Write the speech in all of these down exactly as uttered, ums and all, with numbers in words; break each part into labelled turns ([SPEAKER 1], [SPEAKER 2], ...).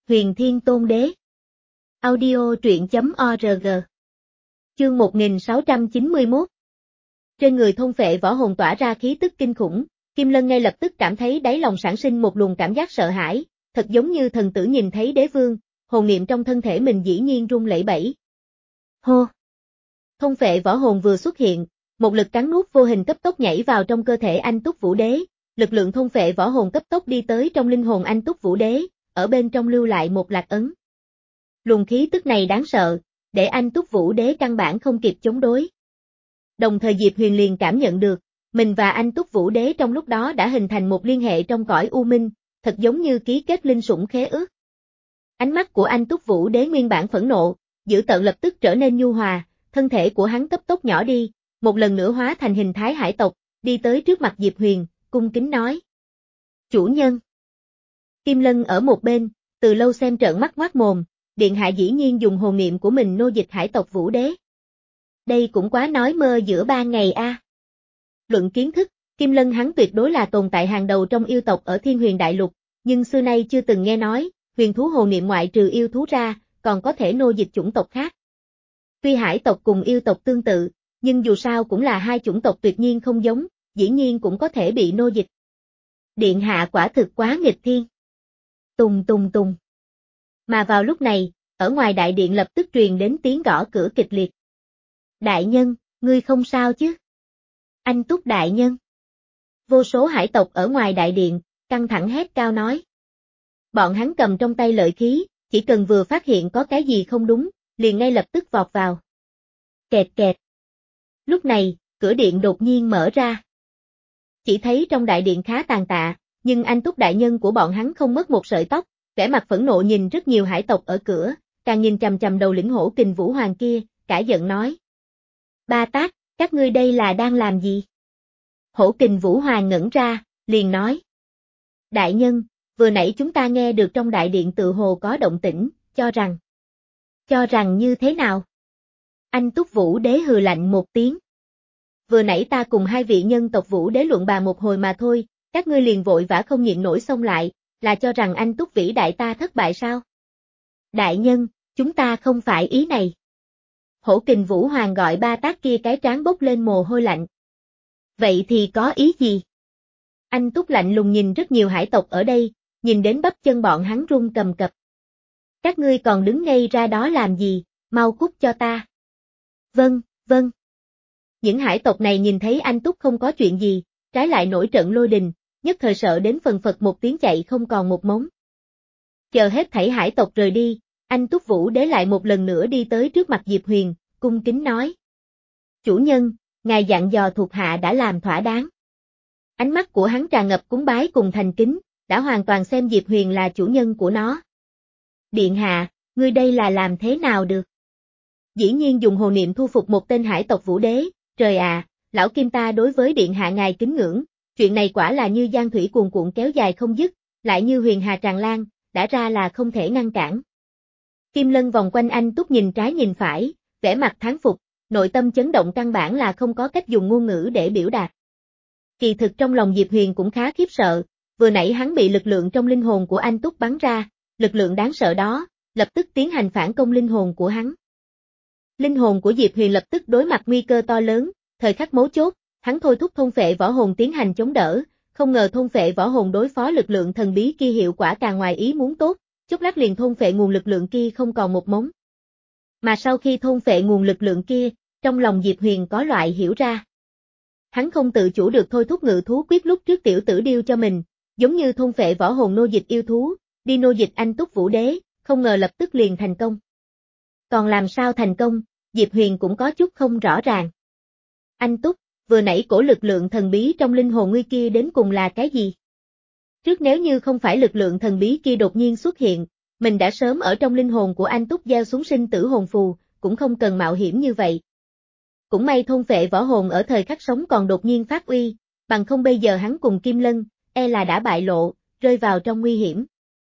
[SPEAKER 1] Huyền Thiên Tôn Đế. Audio truyện chấm org. Chương một nghìn sáu trăm chín mươi mốt. Trên người thôn phệ võ hồn tỏa ra khí tức kinh khủng, Kim Lân ngay lập tức cảm thấy đáy lòng sản sinh một luồng cảm giác sợ hãi, thật giống như thần tử nhìn thấy đế vương, hồn niệm trong thân thể mình dĩ nhiên run lẩy bẩy. Hô! Thôn phệ võ hồn vừa xuất hiện, một lực cắn nuốt vô hình cấp tốc nhảy vào trong cơ thể Anh Túc Vũ Đế, lực lượng thôn phệ võ hồn cấp tốc đi tới trong linh hồn Anh Túc Vũ Đế, ở bên trong lưu lại một lạc ấn. Luồng khí tức này đáng sợ, để Anh Túc Vũ Đế căn bản không kịp chống đối. Đồng thời Diệp Huyền liền cảm nhận được, mình và Anh Túc Vũ Đế trong lúc đó đã hình thành một liên hệ trong cõi u minh, thật giống như ký kết linh sủng khế ước. Ánh mắt của Anh Túc Vũ Đế nguyên bản phẫn nộ, dữ tợn lập tức trở nên nhu hòa, thân thể của hắn cấp tốc nhỏ đi, một lần nữa hóa thành hình thái hải tộc, đi tới trước mặt Diệp Huyền, cung kính nói. Chủ nhân. Kim Lân ở một bên, từ lâu xem trợn mắt ngoác mồm, điện hạ dĩ nhiên dùng hồn niệm của mình nô dịch hải tộc Vũ Đế. Đây cũng quá nói mơ giữa ba ngày a. À. Luận kiến thức, Kim Lân hắn tuyệt đối là tồn tại hàng đầu trong yêu tộc ở Thiên Huyền Đại Lục, nhưng xưa nay chưa từng nghe nói, huyền thú hồn niệm ngoại trừ yêu thú ra, còn có thể nô dịch chủng tộc khác. Tuy hải tộc cùng yêu tộc tương tự, nhưng dù sao cũng là hai chủng tộc tuyệt nhiên không giống, dĩ nhiên cũng có thể bị nô dịch. Điện hạ quả thực quá nghịch thiên. Tùng tùng tùng. Mà vào lúc này, ở ngoài đại điện lập tức truyền đến tiếng gõ cửa kịch liệt. Đại nhân, ngươi không sao chứ? Anh Túc đại nhân. Vô số hải tộc ở ngoài đại điện, căng thẳng hét cao nói. Bọn hắn cầm trong tay lợi khí, chỉ cần vừa phát hiện có cái gì không đúng, liền ngay lập tức vọt vào. Kẹt kẹt. Lúc này, cửa điện đột nhiên mở ra. Chỉ thấy trong đại điện khá tàn tạ, nhưng Anh Túc đại nhân của bọn hắn không mất một sợi tóc, vẻ mặt phẫn nộ nhìn rất nhiều hải tộc ở cửa, càng nhìn chằm chằm đầu lĩnh Hổ Kình Vũ Hoàng kia, cả giận nói. Ba Tác, các ngươi đây là đang làm gì? Hổ Kình Vũ Hoàng ngẩn ra, liền nói. Đại nhân, vừa nãy chúng ta nghe được trong đại điện tự hồ có động tĩnh, cho rằng. Cho rằng như thế nào? Anh Túc Vũ Đế hừ lạnh một tiếng. Vừa nãy ta cùng hai vị nhân tộc Vũ Đế luận bàn một hồi mà thôi, các ngươi liền vội vã không nhịn nổi xông lại, là cho rằng anh Túc vĩ đại ta thất bại sao? Đại nhân, chúng ta không phải ý này. Hổ Kình Vũ Hoàng gọi Ba Tác kia cái trán bốc lên mồ hôi lạnh. Vậy thì có ý gì? Anh Túc lạnh lùng nhìn rất nhiều hải tộc ở đây, nhìn đến bắp chân bọn hắn run cầm cập. Các ngươi còn đứng ngây ra đó làm gì, mau cút cho ta. Vâng, vâng. Những hải tộc này nhìn thấy anh Túc không có chuyện gì, trái lại nổi trận lôi đình, nhất thời sợ đến phần phật một tiếng chạy không còn một mống. Chờ hết thảy hải tộc rời đi, anh Túc Vũ Đế lại một lần nữa đi tới trước mặt Diệp Huyền, cung kính nói. Chủ nhân, ngài dặn dò thuộc hạ đã làm thỏa đáng. Ánh mắt của hắn tràn ngập cúng bái cùng thành kính, đã hoàn toàn xem Diệp Huyền là chủ nhân của nó. Điện hạ, ngươi đây là làm thế nào được? Dĩ nhiên dùng hồn niệm thu phục một tên hải tộc Vũ Đế, trời à, lão Kim ta đối với điện hạ ngài kính ngưỡng, chuyện này quả là như giang thủy cuồn cuộn kéo dài không dứt, lại như huyền hà tràn lan, đã ra là không thể ngăn cản. Kim Lân vòng quanh Anh Túc nhìn trái nhìn phải, vẻ mặt thán phục, nội tâm chấn động căn bản là không có cách dùng ngôn ngữ để biểu đạt. Kỳ thực trong lòng Diệp Huyền cũng khá khiếp sợ, vừa nãy hắn bị lực lượng trong linh hồn của Anh Túc bắn ra, lực lượng đáng sợ đó, lập tức tiến hành phản công linh hồn của hắn. Linh hồn của Diệp Huyền lập tức đối mặt nguy cơ to lớn, thời khắc mấu chốt, hắn thôi thúc thôn phệ võ hồn tiến hành chống đỡ, không ngờ thôn phệ võ hồn đối phó lực lượng thần bí kia hiệu quả càng ngoài ý muốn tốt, chốc lát liền thôn phệ nguồn lực lượng kia không còn một mống. Mà sau khi thôn phệ nguồn lực lượng kia, trong lòng Diệp Huyền có loại hiểu ra. Hắn không tự chủ được thôi thúc ngự thú quyết lúc trước tiểu tử điêu cho mình, giống như thôn phệ võ hồn nô dịch yêu thú, đi nô dịch Anh Túc Vũ Đế, không ngờ lập tức liền thành công. Còn làm sao thành công, Diệp Huyền cũng có chút không rõ ràng. Anh Túc, vừa nãy cổ lực lượng thần bí trong linh hồn ngươi kia đến cùng là cái gì? Trước nếu như không phải lực lượng thần bí kia đột nhiên xuất hiện, mình đã sớm ở trong linh hồn của anh Túc gieo xuống sinh tử hồn phù, cũng không cần mạo hiểm như vậy. Cũng may thôn phệ võ hồn ở thời khắc sống còn đột nhiên phát uy, bằng không bây giờ hắn cùng Kim Lân, e là đã bại lộ, rơi vào trong nguy hiểm.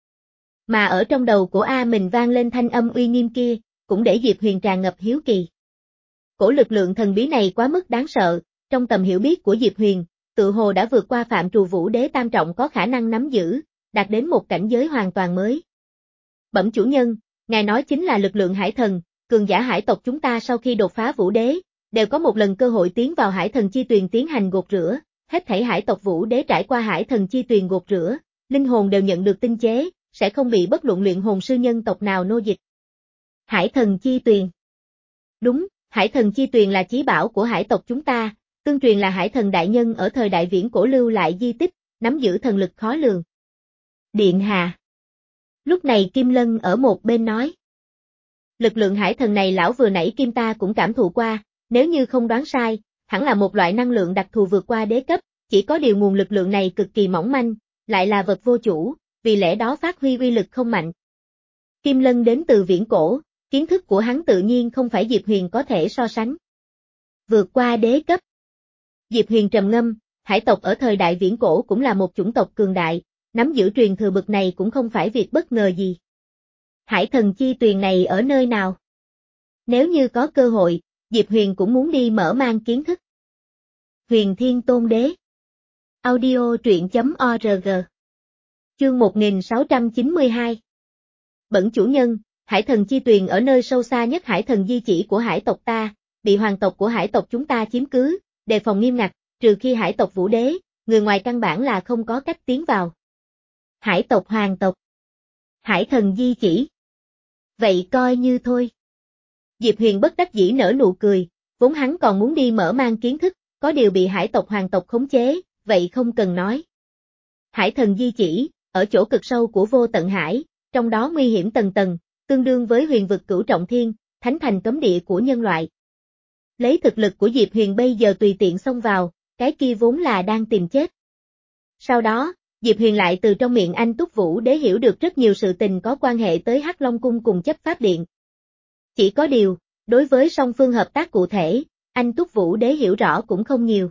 [SPEAKER 1] Mà ở trong đầu của A mình vang lên thanh âm uy nghiêm kia, cũng để Diệp Huyền tràn ngập hiếu kỳ. Cổ lực lượng thần bí này quá mức đáng sợ, trong tầm hiểu biết của Diệp Huyền, tự hồ đã vượt qua phạm trù Vũ Đế tam trọng có khả năng nắm giữ, đạt đến một cảnh giới hoàn toàn mới. Bẩm chủ nhân, ngài nói chính là lực lượng hải thần, cường giả hải tộc chúng ta sau khi đột phá vũ đế, đều có một lần cơ hội tiến vào hải thần chi tuyền tiến hành gột rửa, hết thảy hải tộc vũ đế trải qua hải thần chi tuyền gột rửa, linh hồn đều nhận được tinh chế, sẽ không bị bất luận luyện hồn sư nhân tộc nào nô dịch. Hải thần chi tuyền. Đúng, hải thần chi tuyền là chí bảo của hải tộc chúng ta, tương truyền là hải thần đại nhân ở thời đại viễn cổ lưu lại di tích, nắm giữ thần lực khó lường. Điện hạ. Lúc này Kim Lân ở một bên nói. Lực lượng hải thần này lão vừa nãy Kim ta cũng cảm thụ qua, nếu như không đoán sai, hẳn là một loại năng lượng đặc thù vượt qua đế cấp, chỉ có điều nguồn lực lượng này cực kỳ mỏng manh, lại là vật vô chủ, vì lẽ đó phát huy uy lực không mạnh. Kim Lân đến từ viễn cổ, kiến thức của hắn tự nhiên không phải Diệp Huyền có thể so sánh. Vượt qua đế cấp. Diệp Huyền trầm ngâm, hải tộc ở thời đại viễn cổ cũng là một chủng tộc cường đại, nắm giữ truyền thừa bực này cũng không phải việc bất ngờ gì. Hải thần chi tuyền này ở nơi nào? Nếu như có cơ hội, Diệp Huyền cũng muốn đi mở mang kiến thức. Huyền Thiên Tôn Đế. Audio truyện chấm org. Chương một nghìn sáu trăm chín mươi hai. Bẩm chủ nhân, hải thần chi tuyền ở nơi sâu xa nhất hải thần di chỉ của hải tộc ta, bị hoàng tộc của hải tộc chúng ta chiếm cứ, đề phòng nghiêm ngặt, trừ khi hải tộc vũ đế, người ngoài căn bản là không có cách tiến vào. Hải tộc hoàng tộc. Hải thần di chỉ. Vậy coi như thôi. Diệp Huyền bất đắc dĩ nở nụ cười, vốn hắn còn muốn đi mở mang kiến thức, có điều bị hải tộc hoàng tộc khống chế, vậy không cần nói. Hải thần di chỉ, ở chỗ cực sâu của vô tận hải, trong đó nguy hiểm tầng tầng, tương đương với huyền vực cửu trọng thiên, thánh thành cấm địa của nhân loại. Lấy thực lực của Diệp Huyền bây giờ tùy tiện xông vào, cái kia vốn là đang tìm chết. Sau đó, Diệp Huyền lại từ trong miệng anh Túc Vũ Đế hiểu được rất nhiều sự tình có quan hệ tới Hắc Long Cung cùng chấp pháp điện. Chỉ có điều, đối với song phương hợp tác cụ thể, anh Túc Vũ Đế hiểu rõ cũng không nhiều.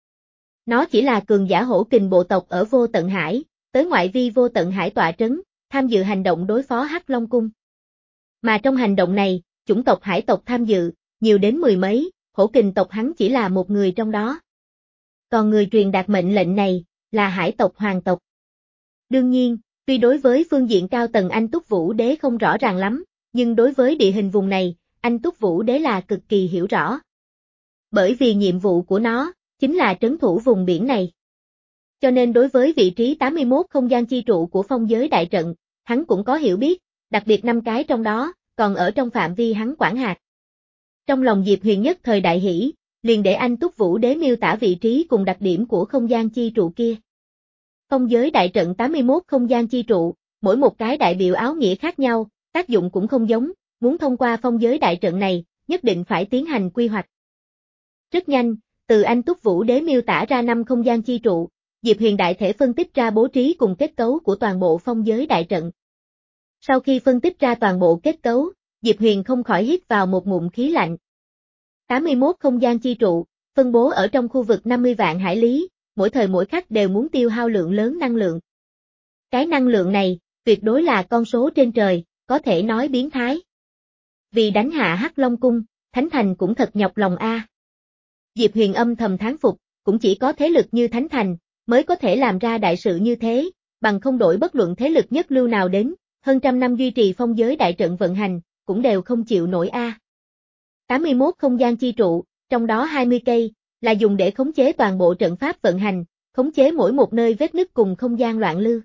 [SPEAKER 1] Nó chỉ là cường giả hổ kình bộ tộc ở vô tận hải, tới ngoại vi vô tận hải tọa trấn, tham dự hành động đối phó Hắc Long Cung. Mà trong hành động này, chủng tộc hải tộc tham dự, nhiều đến mười mấy, hổ kình tộc hắn chỉ là một người trong đó. Còn người truyền đạt mệnh lệnh này, là hải tộc hoàng tộc. Đương nhiên, tuy đối với phương diện cao tầng anh Túc Vũ Đế không rõ ràng lắm, nhưng đối với địa hình vùng này, anh Túc Vũ Đế là cực kỳ hiểu rõ. Bởi vì nhiệm vụ của nó, chính là trấn thủ vùng biển này. Cho nên đối với vị trí tám mươi mốt không gian chi trụ của phong giới đại trận, hắn cũng có hiểu biết, đặc biệt năm cái trong đó, còn ở trong phạm vi hắn quản hạt. Trong lòng Diệp Huyền nhất thời đại hỷ, liền để anh Túc Vũ Đế miêu tả vị trí cùng đặc điểm của không gian chi trụ kia. Phong giới đại trận tám mươi mốt không gian chi trụ, mỗi một cái đại biểu áo nghĩa khác nhau, tác dụng cũng không giống, muốn thông qua phong giới đại trận này, nhất định phải tiến hành quy hoạch. Rất nhanh, từ anh Túc Vũ Đế miêu tả ra năm không gian chi trụ, Diệp Huyền đại thể phân tích ra bố trí cùng kết cấu của toàn bộ phong giới đại trận. Sau khi phân tích ra toàn bộ kết cấu, Diệp Huyền không khỏi hít vào một ngụm khí lạnh. tám mươi mốt không gian chi trụ, phân bố ở trong khu vực năm mươi vạn hải lý, mỗi thời mỗi khắc đều muốn tiêu hao lượng lớn năng lượng. Cái năng lượng này, tuyệt đối là con số trên trời, có thể nói biến thái. Vì đánh hạ Hắc Long Cung, Thánh Thành cũng thật nhọc lòng a. Diệp Huyền âm thầm thán phục, cũng chỉ có thế lực như Thánh Thành, mới có thể làm ra đại sự như thế, bằng không đổi bất luận thế lực nhất lưu nào đến, hơn trăm năm duy trì phong giới đại trận vận hành, cũng đều không chịu nổi a. tám mươi mốt không gian chi trụ, trong đó hai mươi cây, là dùng để khống chế toàn bộ trận pháp vận hành, khống chế mỗi một nơi vết nứt cùng không gian loạn lưu.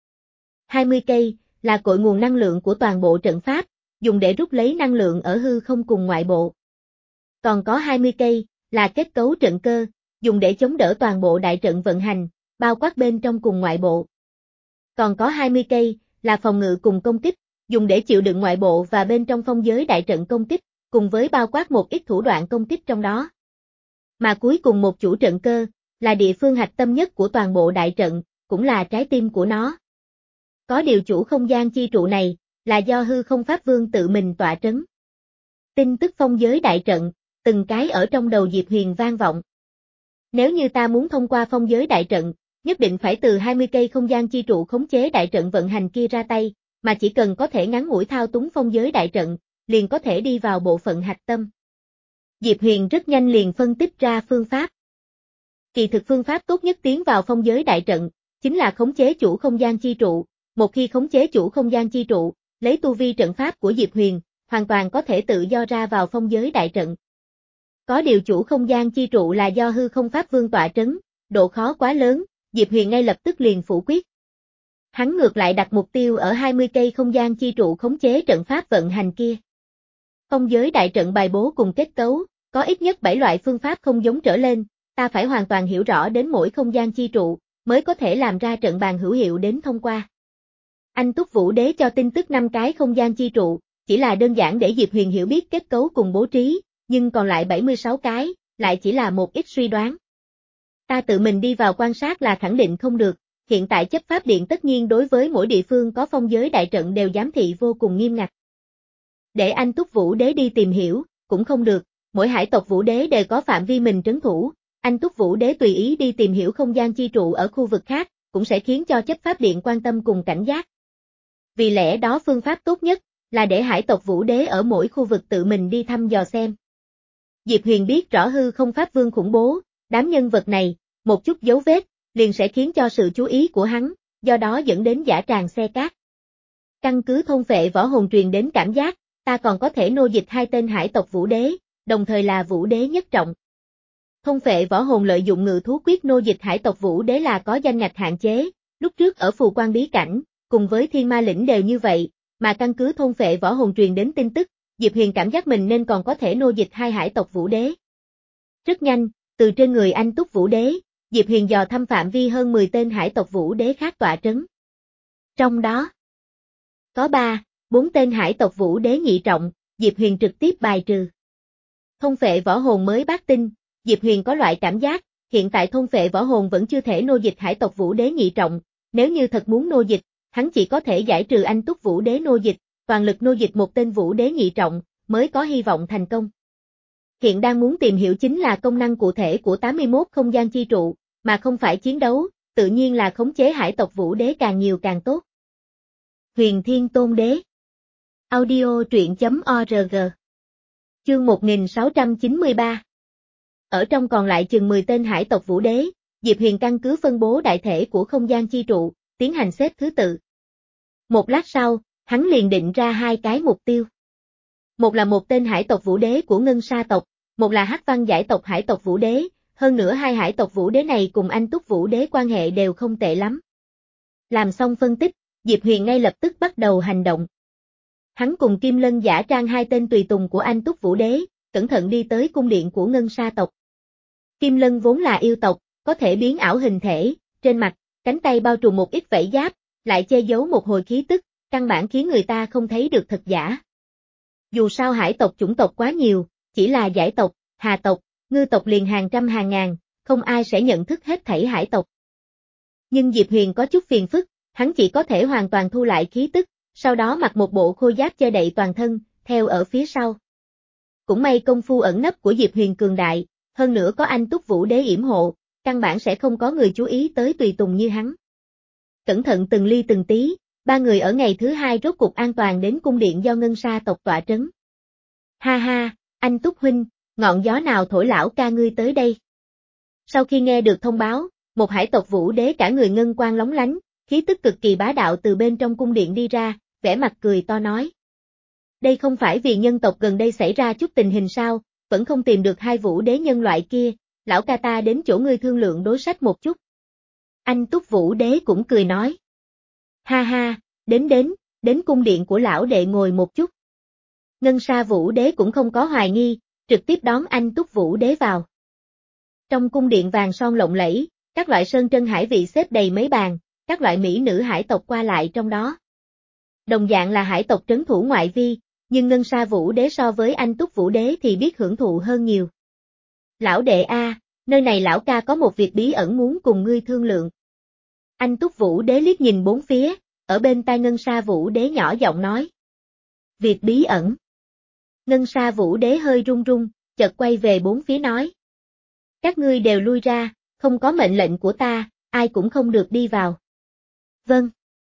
[SPEAKER 1] hai mươi cây, là cội nguồn năng lượng của toàn bộ trận pháp, dùng để rút lấy năng lượng ở hư không cùng ngoại bộ. Còn có hai mươi cây, là kết cấu trận cơ, dùng để chống đỡ toàn bộ đại trận vận hành, bao quát bên trong cùng ngoại bộ. Còn có hai mươi cây, là phòng ngự cùng công kích, dùng để chịu đựng ngoại bộ và bên trong phong giới đại trận công kích, cùng với bao quát một ít thủ đoạn công kích trong đó. Mà cuối cùng một chủ trận cơ, là địa phương hạch tâm nhất của toàn bộ đại trận, cũng là trái tim của nó. Có điều chủ không gian chi trụ này, là do hư không pháp vương tự mình tọa trấn. Tin tức phong giới đại trận, từng cái ở trong đầu Diệp Huyền vang vọng. Nếu như ta muốn thông qua phong giới đại trận, nhất định phải từ hai mươi cây không gian chi trụ khống chế đại trận vận hành kia ra tay, mà chỉ cần có thể ngắn ngủi thao túng phong giới đại trận, liền có thể đi vào bộ phận hạch tâm. Diệp Huyền rất nhanh liền phân tích ra phương pháp. Kỳ thực phương pháp tốt nhất tiến vào phong giới đại trận, chính là khống chế chủ không gian chi trụ, một khi khống chế chủ không gian chi trụ, lấy tu vi trận pháp của Diệp Huyền, hoàn toàn có thể tự do ra vào phong giới đại trận. Có điều chủ không gian chi trụ là do hư không pháp vương tọa trấn, độ khó quá lớn, Diệp Huyền ngay lập tức liền phủ quyết. Hắn ngược lại đặt mục tiêu ở hai mươi cây không gian chi trụ khống chế trận pháp vận hành kia. Phong giới đại trận bài bố cùng kết cấu, có ít nhất bảy loại phương pháp không giống trở lên, ta phải hoàn toàn hiểu rõ đến mỗi không gian chi trụ, mới có thể làm ra trận bàn hữu hiệu đến thông qua. Anh Túc Vũ Đế cho tin tức năm cái không gian chi trụ, chỉ là đơn giản để Diệp Huyền hiểu biết kết cấu cùng bố trí, nhưng còn lại bảy mươi sáu cái, lại chỉ là một ít suy đoán. Ta tự mình đi vào quan sát là khẳng định không được, hiện tại chấp pháp điện tất nhiên đối với mỗi địa phương có phong giới đại trận đều giám thị vô cùng nghiêm ngặt. Để anh Túc Vũ Đế đi tìm hiểu, cũng không được, mỗi hải tộc Vũ Đế đều có phạm vi mình trấn thủ, anh Túc Vũ Đế tùy ý đi tìm hiểu không gian chi trụ ở khu vực khác, cũng sẽ khiến cho chấp pháp điện quan tâm cùng cảnh giác. Vì lẽ đó phương pháp tốt nhất, là để hải tộc Vũ Đế ở mỗi khu vực tự mình đi thăm dò xem. Diệp Huyền biết rõ hư không pháp vương khủng bố, đám nhân vật này, một chút dấu vết, liền sẽ khiến cho sự chú ý của hắn, do đó dẫn đến dã tràng xe cát. Căn cứ thôn phệ võ hồn truyền đến cảm giác, ta còn có thể nô dịch hai tên hải tộc Vũ Đế, đồng thời là Vũ Đế nhất trọng. Thôn phệ võ hồn lợi dụng ngự thú quyết nô dịch hải tộc Vũ Đế là có danh ngạch hạn chế, lúc trước ở phù quan bí cảnh, cùng với thiên ma lĩnh đều như vậy, mà căn cứ thôn phệ võ hồn truyền đến tin tức, Diệp Huyền cảm giác mình nên còn có thể nô dịch hai hải tộc Vũ Đế. Rất nhanh, từ trên người anh Túc Vũ Đế, Diệp Huyền dò thăm phạm vi hơn mười tên hải tộc Vũ Đế khác tọa trấn. Trong đó, có ba, bốn tên hải tộc Vũ Đế nhị trọng, Diệp Huyền trực tiếp bài trừ. Thôn phệ võ hồn mới bát tinh, Diệp Huyền có loại cảm giác, hiện tại thôn phệ võ hồn vẫn chưa thể nô dịch hải tộc Vũ Đế nhị trọng, nếu như thật muốn nô dịch, hắn chỉ có thể giải trừ anh Túc Vũ Đế nô dịch, toàn lực nô dịch một tên Vũ Đế nhị trọng, mới có hy vọng thành công. Hiện đang muốn tìm hiểu chính là công năng cụ thể của tám mươi mốt không gian chi trụ, mà không phải chiến đấu, tự nhiên là khống chế hải tộc Vũ Đế càng nhiều càng tốt. Huyền Thiên Tôn Đế Audio truyện chấm org Chương một nghìn sáu trăm chín mươi ba Ở trong còn lại chừng mười tên hải tộc Vũ Đế, Diệp Huyền căn cứ phân bố đại thể của không gian chi trụ, tiến hành xếp thứ tự. Một lát sau, hắn liền định ra hai cái mục tiêu. Một là một tên hải tộc Vũ Đế của Ngân Sa tộc, một là Hắc Văn giải tộc hải tộc Vũ Đế, hơn nữa hai hải tộc Vũ Đế này cùng anh Túc Vũ Đế quan hệ đều không tệ lắm. Làm xong phân tích, Diệp Huyền ngay lập tức bắt đầu hành động. Hắn cùng Kim Lân giả trang hai tên tùy tùng của anh Túc Vũ Đế, cẩn thận đi tới cung điện của Ngân Sa tộc. Kim Lân vốn là yêu tộc, có thể biến ảo hình thể, trên mặt, cánh tay bao trùm một ít vảy giáp, lại che giấu một hồi khí tức, căn bản khiến người ta không thấy được thật giả. Dù sao hải tộc chủng tộc quá nhiều, chỉ là giải tộc, hà tộc, ngư tộc liền hàng trăm hàng ngàn, không ai sẽ nhận thức hết thảy hải tộc. Nhưng Diệp Huyền có chút phiền phức, hắn chỉ có thể hoàn toàn thu lại khí tức, sau đó mặc một bộ khôi giáp che đậy toàn thân, theo ở phía sau. Cũng may công phu ẩn nấp của Diệp Huyền cường đại, hơn nữa có anh Túc Vũ Đế yểm hộ, căn bản sẽ không có người chú ý tới tùy tùng như hắn. Cẩn thận từng ly từng tí, ba người ở ngày thứ hai rốt cục an toàn đến cung điện do Ngân Sa tộc tọa trấn. Ha ha, anh Túc huynh, ngọn gió nào thổi lão ca ngươi tới đây? Sau khi nghe được thông báo, một hải tộc Vũ Đế cả người ngân quang lóng lánh, khí tức cực kỳ bá đạo từ bên trong cung điện đi ra, vẻ mặt cười to nói. Đây không phải vì nhân tộc gần đây xảy ra chút tình hình sao, vẫn không tìm được hai Vũ Đế nhân loại kia, lão ca ta đến chỗ ngươi thương lượng đối sách một chút. Anh Túc Vũ Đế cũng cười nói. Ha ha, đến đến, đến cung điện của lão đệ ngồi một chút. Ngân Sa Vũ Đế cũng không có hoài nghi, trực tiếp đón anh Túc Vũ Đế vào. Trong cung điện vàng son lộng lẫy, các loại sơn trân hải vị xếp đầy mấy bàn, các loại mỹ nữ hải tộc qua lại trong đó. Đồng dạng là hải tộc trấn thủ ngoại vi, nhưng Ngân Sa Vũ Đế so với anh Túc Vũ Đế thì biết hưởng thụ hơn nhiều. Lão đệ a, nơi này lão ca có một việc bí ẩn muốn cùng ngươi thương lượng. Anh Túc Vũ Đế liếc nhìn bốn phía, ở bên tai Ngân Sa Vũ Đế nhỏ giọng nói. Việc bí ẩn. Ngân Sa Vũ Đế hơi run run, chợt quay về bốn phía nói. Các ngươi đều lui ra, không có mệnh lệnh của ta, ai cũng không được đi vào. Vâng.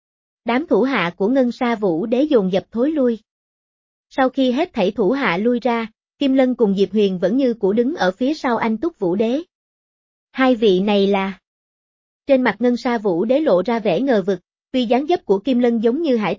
[SPEAKER 1] Đám thủ hạ của Ngân Sa Vũ Đế dồn dập thối lui. Sau khi hết thảy thủ hạ lui ra, Kim Lân cùng Diệp Huyền vẫn như cũ đứng ở phía sau anh Túc Vũ Đế. Hai vị này là... Trên mặt Ngân Sa Vũ Đế lộ ra vẻ ngờ vực, tuy dáng dấp của Kim Lân giống như hải tộc,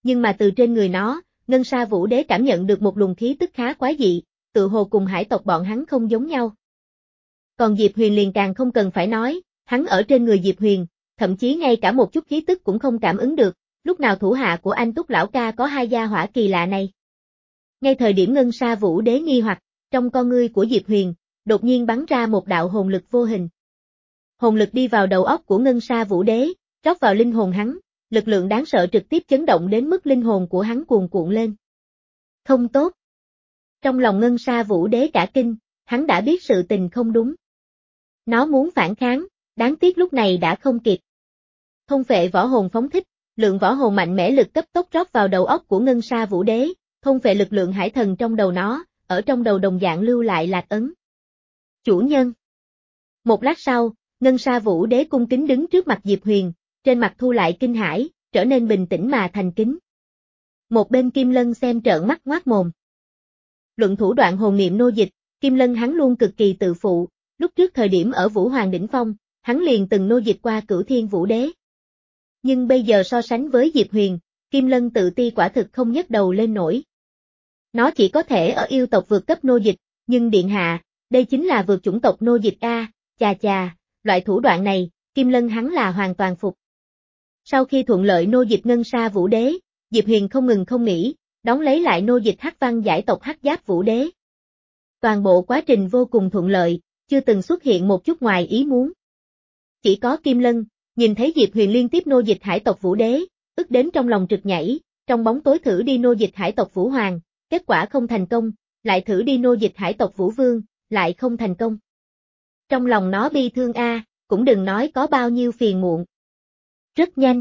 [SPEAKER 1] nhưng mà từ trên người nó, Ngân Sa Vũ Đế cảm nhận được một luồng khí tức khá quái dị, tự hồ cùng hải tộc bọn hắn không giống nhau. Còn Diệp Huyền liền càng không cần phải nói, hắn ở trên người Diệp Huyền, thậm chí ngay cả một chút khí tức cũng không cảm ứng được, lúc nào thủ hạ của anh Túc lão ca có hai gia hỏa kỳ lạ này. Ngay thời điểm Ngân Sa Vũ Đế nghi hoặc, trong con ngươi của Diệp Huyền, đột nhiên bắn ra một đạo hồn lực vô hình. Hồn lực đi vào đầu óc của Ngân Sa Vũ Đế, rót vào linh hồn hắn, lực lượng đáng sợ trực tiếp chấn động đến mức linh hồn của hắn cuồn cuộn lên. Không tốt. Trong lòng Ngân Sa Vũ Đế cả kinh, hắn đã biết sự tình không đúng. Nó muốn phản kháng, đáng tiếc lúc này đã không kịp. Thôn phệ võ hồn phóng thích, lượng võ hồn mạnh mẽ lực cấp tốc rót vào đầu óc của Ngân Sa Vũ Đế, thôn phệ lực lượng hải thần trong đầu nó, ở trong đầu đồng dạng lưu lại lạc ấn. Chủ nhân. Một lát sau, Ngân Sa Vũ Đế cung kính đứng trước mặt Diệp Huyền, trên mặt thu lại kinh hãi, trở nên bình tĩnh mà thành kính. Một bên Kim Lân xem trợn mắt ngoác mồm. Luận thủ đoạn hồn niệm nô dịch, Kim Lân hắn luôn cực kỳ tự phụ, lúc trước thời điểm ở Vũ Hoàng đỉnh phong, hắn liền từng nô dịch qua Cửu Thiên Vũ Đế. Nhưng bây giờ so sánh với Diệp Huyền, Kim Lân tự ti quả thực không nhấc đầu lên nổi. Nó chỉ có thể ở yêu tộc vượt cấp nô dịch, nhưng điện hạ, đây chính là vượt chủng tộc nô dịch a, chà chà, loại thủ đoạn này, Kim Lân hắn là hoàn toàn phục. Sau khi thuận lợi nô dịch Ngân Sa Vũ Đế, Diệp Huyền không ngừng không nghỉ, đón lấy lại nô dịch Hắc Văn giải tộc Hắc Giáp Vũ Đế. Toàn bộ quá trình vô cùng thuận lợi, chưa từng xuất hiện một chút ngoài ý muốn. Chỉ có Kim Lân, nhìn thấy Diệp Huyền liên tiếp nô dịch hải tộc Vũ Đế, ức đến trong lòng trực nhảy, trong bóng tối thử đi nô dịch hải tộc Vũ Hoàng, kết quả không thành công, lại thử đi nô dịch hải tộc Vũ Vương, lại không thành công. Trong lòng nó bi thương a, cũng đừng nói có bao nhiêu phiền muộn. Rất nhanh.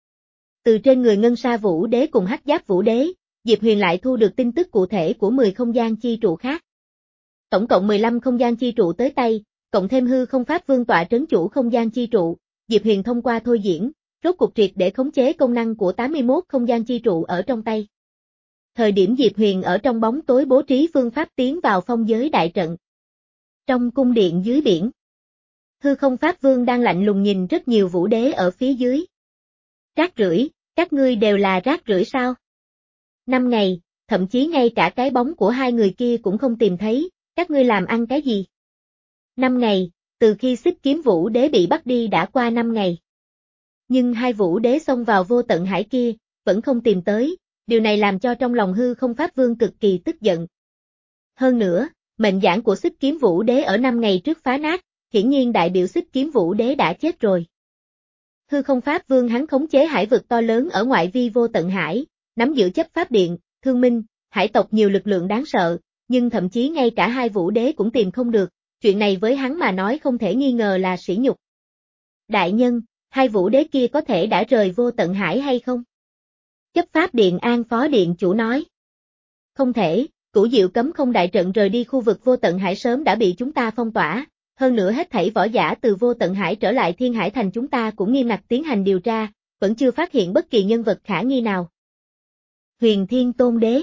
[SPEAKER 1] Từ trên người Ngân Sa Vũ Đế cùng Hắc Giáp Vũ Đế, Diệp Huyền lại thu được tin tức cụ thể của mười không gian chi trụ khác. Tổng cộng mười lăm không gian chi trụ tới tay, cộng thêm hư không pháp vương tọa trấn chủ không gian chi trụ, Diệp Huyền thông qua thôi diễn, rốt cục triệt để khống chế công năng của tám mươi mốt không gian chi trụ ở trong tay. Thời điểm Diệp Huyền ở trong bóng tối bố trí phương pháp tiến vào phong giới đại trận. Trong cung điện dưới biển, hư không pháp vương đang lạnh lùng nhìn rất nhiều vũ đế ở phía dưới. Rác rưởi, các ngươi đều là rác rưởi sao? Năm ngày, thậm chí ngay cả cái bóng của hai người kia cũng không tìm thấy, các ngươi làm ăn cái gì? Năm ngày, từ khi Xích Kiếm Vũ Đế bị bắt đi đã qua năm ngày. Nhưng hai vũ đế xông vào vô tận hải kia, vẫn không tìm tới, điều này làm cho trong lòng hư không pháp vương cực kỳ tức giận. Hơn nữa, mệnh giảng của Xích Kiếm Vũ Đế ở năm ngày trước phá nát, hiển nhiên đại biểu Xích Kiếm Vũ Đế đã chết rồi. Hư không pháp vương hắn khống chế hải vực to lớn ở ngoại vi vô tận hải, nắm giữ chấp pháp điện, thương minh, hải tộc nhiều lực lượng đáng sợ, nhưng thậm chí ngay cả hai vũ đế cũng tìm không được, chuyện này với hắn mà nói không thể nghi ngờ là sỉ nhục. Đại nhân, hai vũ đế kia có thể đã rời vô tận hải hay không? Chấp pháp điện an phó điện chủ nói. Không thể, Cửu Diệu cấm không đại trận rời đi khu vực vô tận hải sớm đã bị chúng ta phong tỏa, hơn nữa hết thảy võ giả từ vô tận hải trở lại Thiên Hải Thành chúng ta cũng nghiêm ngặt tiến hành điều tra, vẫn chưa phát hiện bất kỳ nhân vật khả nghi nào. Huyền Thiên Tôn Đế.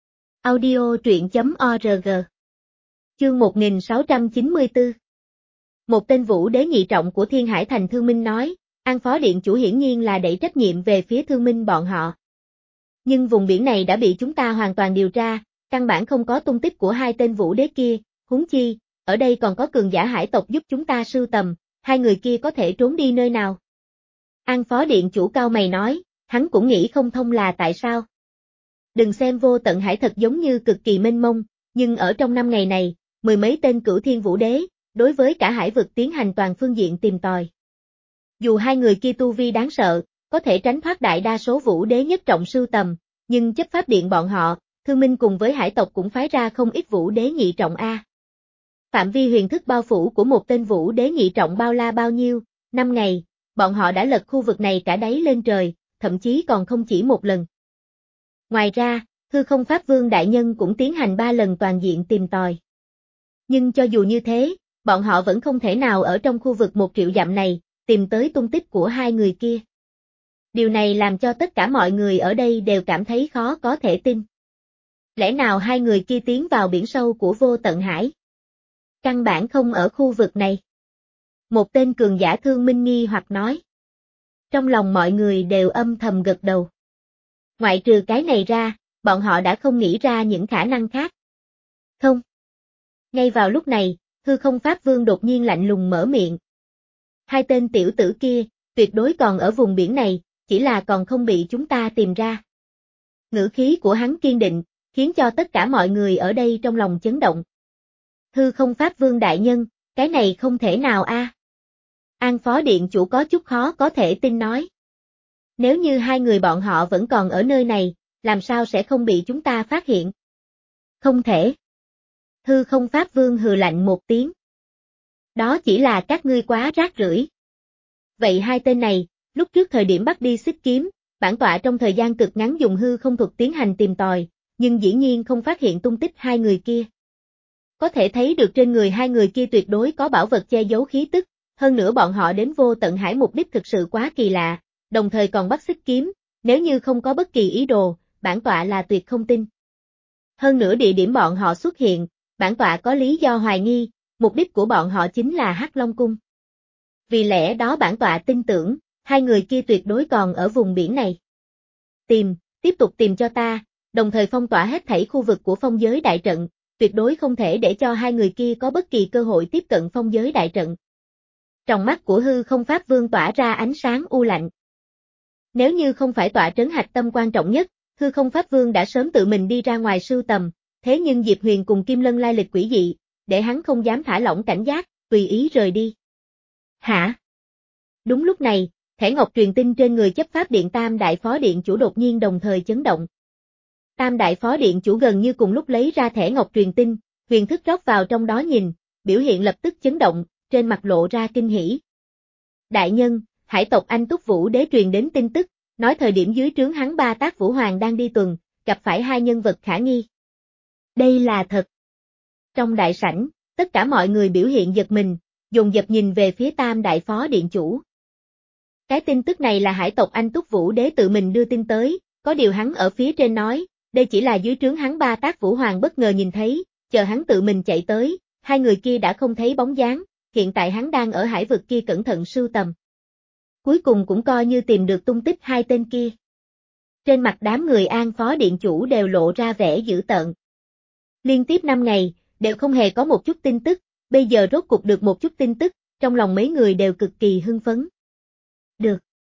[SPEAKER 1] Audio truyện chấm org. Chương một nghìn sáu trăm chín mươi tư. Một tên vũ đế nhị trọng của Thiên Hải Thành Thương Minh nói, an phó điện chủ hiển nhiên là đẩy trách nhiệm về phía Thương Minh bọn họ. Nhưng vùng biển này đã bị chúng ta hoàn toàn điều tra, căn bản không có tung tích của hai tên vũ đế kia, huống chi, ở đây còn có cường giả hải tộc giúp chúng ta sưu tầm, hai người kia có thể trốn đi nơi nào. An phó điện chủ cao mày nói, hắn cũng nghĩ không thông là tại sao. Đừng xem vô tận hải thật giống như cực kỳ mênh mông, nhưng ở trong năm ngày này, mười mấy tên cửu thiên vũ đế, đối với cả hải vực tiến hành toàn phương diện tìm tòi. Dù hai người kia tu vi đáng sợ, có thể tránh thoát đại đa số vũ đế nhất trọng sưu tầm, nhưng chấp pháp điện bọn họ, Thương Minh cùng với hải tộc cũng phái ra không ít vũ đế nhị trọng A. Phạm vi huyền thức bao phủ của một tên vũ đế nhị trọng bao la bao nhiêu, năm ngày, bọn họ đã lật khu vực này cả đáy lên trời, thậm chí còn không chỉ một lần. Ngoài ra, hư không pháp vương đại nhân cũng tiến hành ba lần toàn diện tìm tòi. Nhưng cho dù như thế, bọn họ vẫn không thể nào ở trong khu vực một triệu dặm này, tìm tới tung tích của hai người kia. Điều này làm cho tất cả mọi người ở đây đều cảm thấy khó có thể tin. Lẽ nào hai người kia tiến vào biển sâu của vô tận hải? Căn bản không ở khu vực này. Một tên cường giả Thương Minh nghi hoặc nói. Trong lòng mọi người đều âm thầm gật đầu. Ngoại trừ cái này ra, bọn họ đã không nghĩ ra những khả năng khác. Không. Ngay vào lúc này, hư không Pháp Vương đột nhiên lạnh lùng mở miệng. Hai tên tiểu tử kia, tuyệt đối còn ở vùng biển này, chỉ là còn không bị chúng ta tìm ra. Ngữ khí của hắn kiên định, khiến cho tất cả mọi người ở đây trong lòng chấn động. Hư không Pháp Vương đại nhân, cái này không thể nào a. À. An Phó Điện Chủ có chút khó có thể tin nói. Nếu như hai người bọn họ vẫn còn ở nơi này, làm sao sẽ không bị chúng ta phát hiện? Không thể. Hư không Pháp Vương hừ lạnh một tiếng. Đó chỉ là các ngươi quá rác rưởi. Vậy hai tên này, lúc trước thời điểm bắt đi xích kiếm, bản tọa trong thời gian cực ngắn dùng hư không thuật tiến hành tìm tòi, nhưng dĩ nhiên không phát hiện tung tích hai người kia. Có thể thấy được trên người hai người kia tuyệt đối có bảo vật che giấu khí tức, hơn nữa bọn họ đến vô tận hải mục đích thực sự quá kỳ lạ, đồng thời còn bắt xích kiếm, nếu như không có bất kỳ ý đồ, bản tọa là tuyệt không tin. Hơn nữa địa điểm bọn họ xuất hiện, bản tọa có lý do hoài nghi, mục đích của bọn họ chính là Hắc Long Cung. Vì lẽ đó bản tọa tin tưởng, hai người kia tuyệt đối còn ở vùng biển này. Tìm, tiếp tục tìm cho ta, đồng thời phong tỏa hết thảy khu vực của phong giới đại trận, tuyệt đối không thể để cho hai người kia có bất kỳ cơ hội tiếp cận phong giới đại trận. Trong mắt của hư không Pháp Vương tỏa ra ánh sáng u lạnh. Nếu như không phải tọa trấn hạch tâm quan trọng nhất, hư không Pháp Vương đã sớm tự mình đi ra ngoài sưu tầm, thế nhưng Diệp Huyền cùng Kim Lân lai lịch quỷ dị, để hắn không dám thả lỏng cảnh giác, tùy ý rời đi. Hả? Đúng lúc này, thẻ ngọc truyền tin trên người chấp pháp điện Tam Đại Phó Điện Chủ đột nhiên đồng thời chấn động. Tam Đại Phó Điện Chủ gần như cùng lúc lấy ra thẻ ngọc truyền tin, huyền thức rót vào trong đó nhìn, biểu hiện lập tức chấn động, trên mặt lộ ra kinh hỉ. Đại nhân, hải tộc Anh Túc Vũ Đế truyền đến tin tức, nói thời điểm dưới trướng hắn Ba Tác Vũ Hoàng đang đi tuần, gặp phải hai nhân vật khả nghi. Đây là thật. Trong đại sảnh, tất cả mọi người biểu hiện giật mình, dồn dập nhìn về phía Tam Đại Phó Điện Chủ. Cái tin tức này là hải tộc Anh Túc Vũ Đế tự mình đưa tin tới, có điều hắn ở phía trên nói, đây chỉ là dưới trướng hắn Ba Tác Vũ Hoàng bất ngờ nhìn thấy, chờ hắn tự mình chạy tới, hai người kia đã không thấy bóng dáng, hiện tại hắn đang ở hải vực kia cẩn thận sưu tầm. Cuối cùng cũng coi như tìm được tung tích hai tên kia. Trên mặt đám người An Phó Điện Chủ đều lộ ra vẻ dữ tợn. Liên tiếp năm ngày, đều không hề có một chút tin tức, bây giờ rốt cục được một chút tin tức, trong lòng mấy người đều cực kỳ hưng phấn. Được.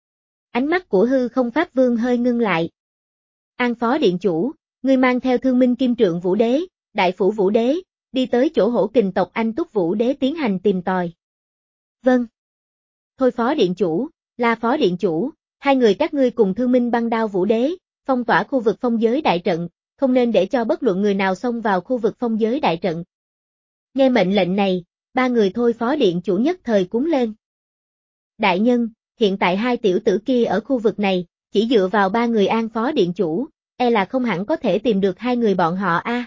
[SPEAKER 1] Ánh mắt của hư không Pháp Vương hơi ngưng lại. An Phó Điện Chủ, ngươi mang theo Thương Minh Kim Trượng Vũ Đế, Đại Phủ Vũ Đế, đi tới chỗ hổ kình tộc Anh Túc Vũ Đế tiến hành tìm tòi. Vâng. Thôi Phó Điện Chủ, La Phó Điện Chủ, hai người các ngươi cùng Thương Minh Băng Đao Vũ Đế, phong tỏa khu vực phong giới đại trận, không nên để cho bất luận người nào xông vào khu vực phong giới đại trận. Nghe mệnh lệnh này, ba người Thôi Phó Điện Chủ nhất thời cúng lên. Đại nhân, hiện tại hai tiểu tử kia ở khu vực này, chỉ dựa vào ba người An Phó Điện Chủ, e là không hẳn có thể tìm được hai người bọn họ a.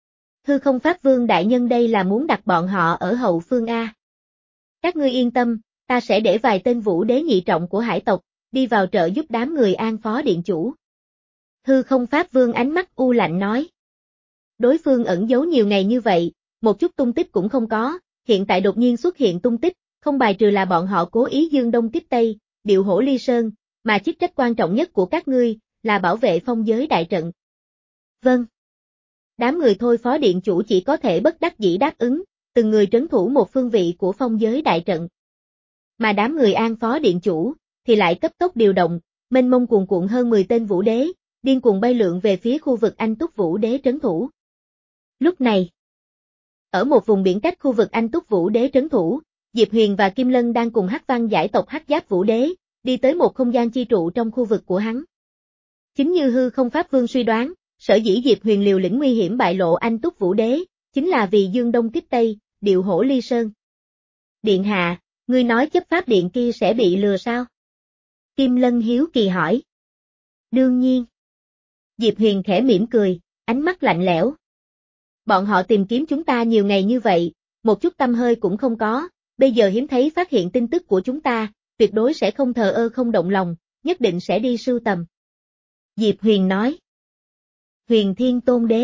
[SPEAKER 1] Hư không Pháp Vương đại nhân đây là muốn đặt bọn họ ở hậu phương a. Các ngươi yên tâm, ta sẽ để vài tên Vũ Đế nhị trọng của hải tộc, đi vào trợ giúp đám người An Phó Điện Chủ. Hư không Pháp Vương ánh mắt u lạnh nói. Đối phương ẩn giấu nhiều ngày như vậy, một chút tung tích cũng không có, hiện tại đột nhiên xuất hiện tung tích, không bài trừ là bọn họ cố ý dương đông kích tây, điệu hổ ly sơn, mà chức trách quan trọng nhất của các ngươi, là bảo vệ phong giới đại trận. Vâng. Đám người Thôi Phó Điện Chủ chỉ có thể bất đắc dĩ đáp ứng, từng người trấn thủ một phương vị của phong giới đại trận. Mà đám người An Phó Điện Chủ, thì lại cấp tốc điều động, mênh mông cuồn cuộn hơn mười tên Vũ Đế, điên cuồng bay lượn về phía khu vực Anh Túc Vũ Đế trấn thủ. Lúc này, ở một vùng biển cách khu vực Anh Túc Vũ Đế trấn thủ, Diệp Huyền và Kim Lân đang cùng Hắc Văn giải tộc Hắc Giáp Vũ Đế, đi tới một không gian chi trụ trong khu vực của hắn. Chính như hư không Pháp Vương suy đoán, sở dĩ Diệp Huyền liều lĩnh nguy hiểm bại lộ Anh Túc Vũ Đế, chính là vì dương đông kích tây, điệu hổ ly sơn. Điện hạ, ngươi nói chấp pháp điện kia sẽ bị lừa sao? Kim Lân hiếu kỳ hỏi. Đương nhiên. Diệp Huyền khẽ mỉm cười, ánh mắt lạnh lẽo. Bọn họ tìm kiếm chúng ta nhiều ngày như vậy, một chút tâm hơi cũng không có, bây giờ hiếm thấy phát hiện tin tức của chúng ta, tuyệt đối sẽ không thờ ơ không động lòng, nhất định sẽ đi sưu tầm. Diệp Huyền nói. Huyền Thiên Tôn Đế.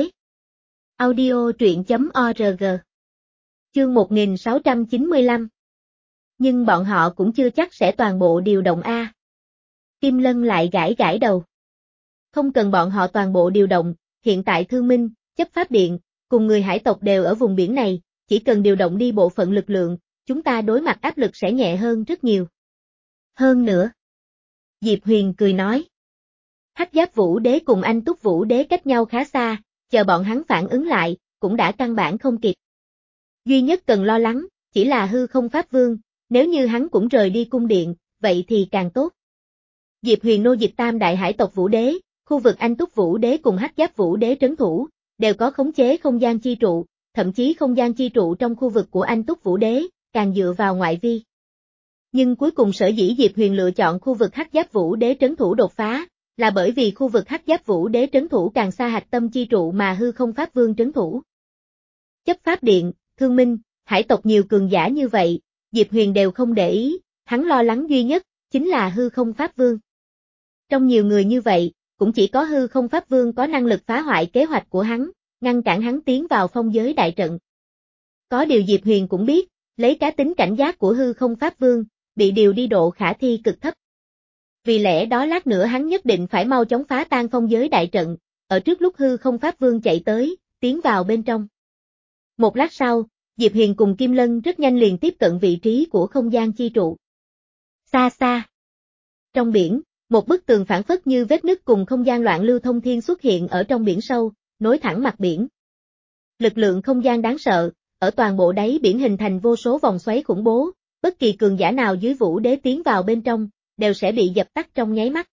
[SPEAKER 1] Audio truyện chấm org. Chương một nghìn sáu trăm chín mươi lăm. Nhưng bọn họ cũng chưa chắc sẽ toàn bộ điều động A. Kim Lân lại gãi gãi đầu. Không cần bọn họ toàn bộ điều động, hiện tại Thương Minh, chấp pháp điện, cùng người hải tộc đều ở vùng biển này, chỉ cần điều động đi bộ phận lực lượng, chúng ta đối mặt áp lực sẽ nhẹ hơn rất nhiều. Hơn nữa. Diệp Huyền cười nói. Hắc Giáp Vũ Đế cùng Anh Túc Vũ Đế cách nhau khá xa, chờ bọn hắn phản ứng lại, cũng đã căn bản không kịp. Duy nhất cần lo lắng, chỉ là hư không Pháp Vương, nếu như hắn cũng rời đi cung điện, vậy thì càng tốt. Diệp Huyền nô dịch tam đại hải tộc Vũ Đế, khu vực Anh Túc Vũ Đế cùng Hắc Giáp Vũ Đế trấn thủ, đều có khống chế không gian chi trụ, thậm chí không gian chi trụ trong khu vực của Anh Túc Vũ Đế, càng dựa vào ngoại vi. Nhưng cuối cùng sở dĩ Diệp Huyền lựa chọn khu vực Hắc Giáp Vũ Đế trấn thủ đột phá, là bởi vì khu vực Hắc Giáp Vũ Đế trấn thủ càng xa hạch tâm chi trụ mà hư không Pháp Vương trấn thủ. Chấp pháp điện, Thương Minh, hải tộc nhiều cường giả như vậy, Diệp Huyền đều không để ý, hắn lo lắng duy nhất, chính là hư không Pháp Vương. Trong nhiều người như vậy, cũng chỉ có hư không Pháp Vương có năng lực phá hoại kế hoạch của hắn, ngăn cản hắn tiến vào phong giới đại trận. Có điều Diệp Huyền cũng biết, lấy cá tính cảnh giác của hư không Pháp Vương, bị điều đi độ khả thi cực thấp. Vì lẽ đó lát nữa hắn nhất định phải mau chóng phá tan phong giới đại trận, ở trước lúc hư không Pháp Vương chạy tới, tiến vào bên trong. Một lát sau, Diệp Huyền cùng Kim Lân rất nhanh liền tiếp cận vị trí của không gian chi trụ. Xa xa. Trong biển, một bức tường phản phất như vết nứt cùng không gian loạn lưu thông thiên xuất hiện ở trong biển sâu, nối thẳng mặt biển. Lực lượng không gian đáng sợ, ở toàn bộ đáy biển hình thành vô số vòng xoáy khủng bố, bất kỳ cường giả nào dưới Vũ Đế tiến vào bên trong, đều sẽ bị dập tắt trong nháy mắt.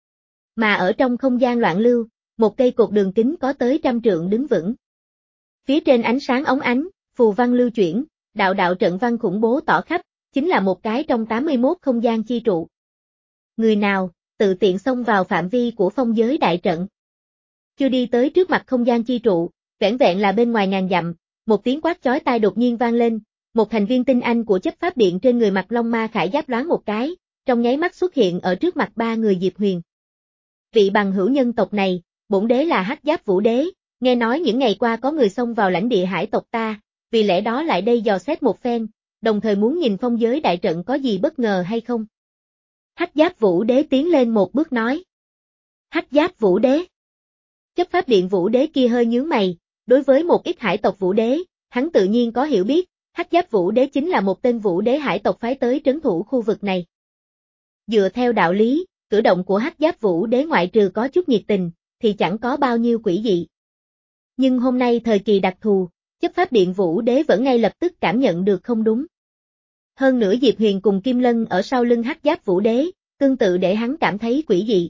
[SPEAKER 1] Mà ở trong không gian loạn lưu, một cây cột đường kính có tới trăm trượng đứng vững. Phía trên ánh sáng óng ánh, phù văn lưu chuyển, đạo đạo trận văn khủng bố tỏ khắp, chính là một cái trong tám mươi mốt không gian chi trụ. Người nào, tự tiện xông vào phạm vi của phong giới đại trận. Chưa đi tới trước mặt không gian chi trụ, vẻn vẹn là bên ngoài ngàn dặm, một tiếng quát chói tai đột nhiên vang lên, một thành viên tinh anh của chấp pháp điện trên người mặt long ma khải giáp loáng một cái, trong nháy mắt xuất hiện ở trước mặt ba người Diệp Huyền. Vị bằng hữu nhân tộc này, bổn đế là Hắc Giáp Vũ Đế, nghe nói những ngày qua có người xông vào lãnh địa hải tộc ta, vì lẽ đó lại đây dò xét một phen, đồng thời muốn nhìn phong giới đại trận có gì bất ngờ hay không. Hắc Giáp Vũ Đế tiến lên một bước nói. Hắc Giáp Vũ Đế. Chấp pháp điện Vũ Đế kia hơi nhướng mày, đối với một ít hải tộc Vũ Đế, hắn tự nhiên có hiểu biết, Hắc Giáp Vũ Đế chính là một tên Vũ Đế hải tộc phái tới trấn thủ khu vực này. Dựa theo đạo lý, cử động của Hắc Giáp Vũ Đế ngoại trừ có chút nhiệt tình, thì chẳng có bao nhiêu quỷ dị. Nhưng hôm nay thời kỳ đặc thù, chấp pháp điện Vũ Đế vẫn ngay lập tức cảm nhận được không đúng. Hơn nữa Diệp Huyền cùng Kim Lân ở sau lưng Hắc Giáp Vũ Đế, tương tự để hắn cảm thấy quỷ dị.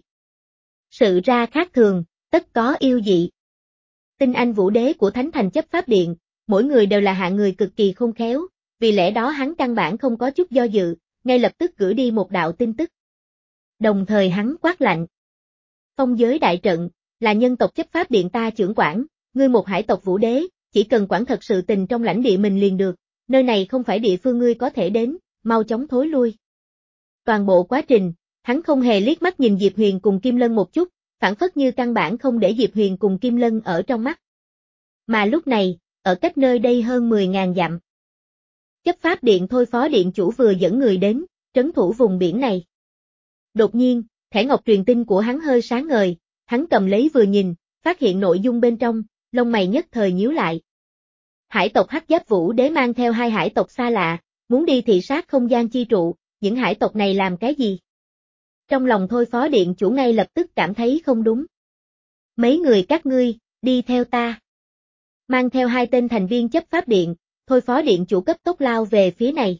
[SPEAKER 1] Sự ra khác thường, tất có yêu dị. Tinh anh Vũ Đế của Thánh Thành chấp pháp điện, mỗi người đều là hạng người cực kỳ khôn khéo, vì lẽ đó hắn căn bản không có chút do dự, ngay lập tức gửi đi một đạo tin tức. Đồng thời hắn quát lạnh. Phong giới đại trận, là nhân tộc chấp pháp điện ta trưởng quản, ngươi một hải tộc Vũ Đế, chỉ cần quản thật sự tình trong lãnh địa mình liền được, nơi này không phải địa phương ngươi có thể đến, mau chóng thối lui. Toàn bộ quá trình, hắn không hề liếc mắt nhìn Diệp Huyền cùng Kim Lân một chút, phản phất như căn bản không để Diệp Huyền cùng Kim Lân ở trong mắt. Mà lúc này, ở cách nơi đây hơn mười ngàn dặm. Chấp pháp điện thôi phó điện chủ vừa dẫn người đến, trấn thủ vùng biển này. Đột nhiên, thẻ ngọc truyền tin của hắn hơi sáng ngời, hắn cầm lấy vừa nhìn, phát hiện nội dung bên trong, lông mày nhất thời nhíu lại. Hải tộc Hắc Giáp Vũ Đế mang theo hai hải tộc xa lạ, muốn đi thị sát không gian chi trụ, những hải tộc này làm cái gì? Trong lòng thôi phó điện chủ ngay lập tức cảm thấy không đúng. Mấy người các ngươi, đi theo ta. Mang theo hai tên thành viên chấp pháp điện, thôi phó điện chủ cấp tốc lao về phía này.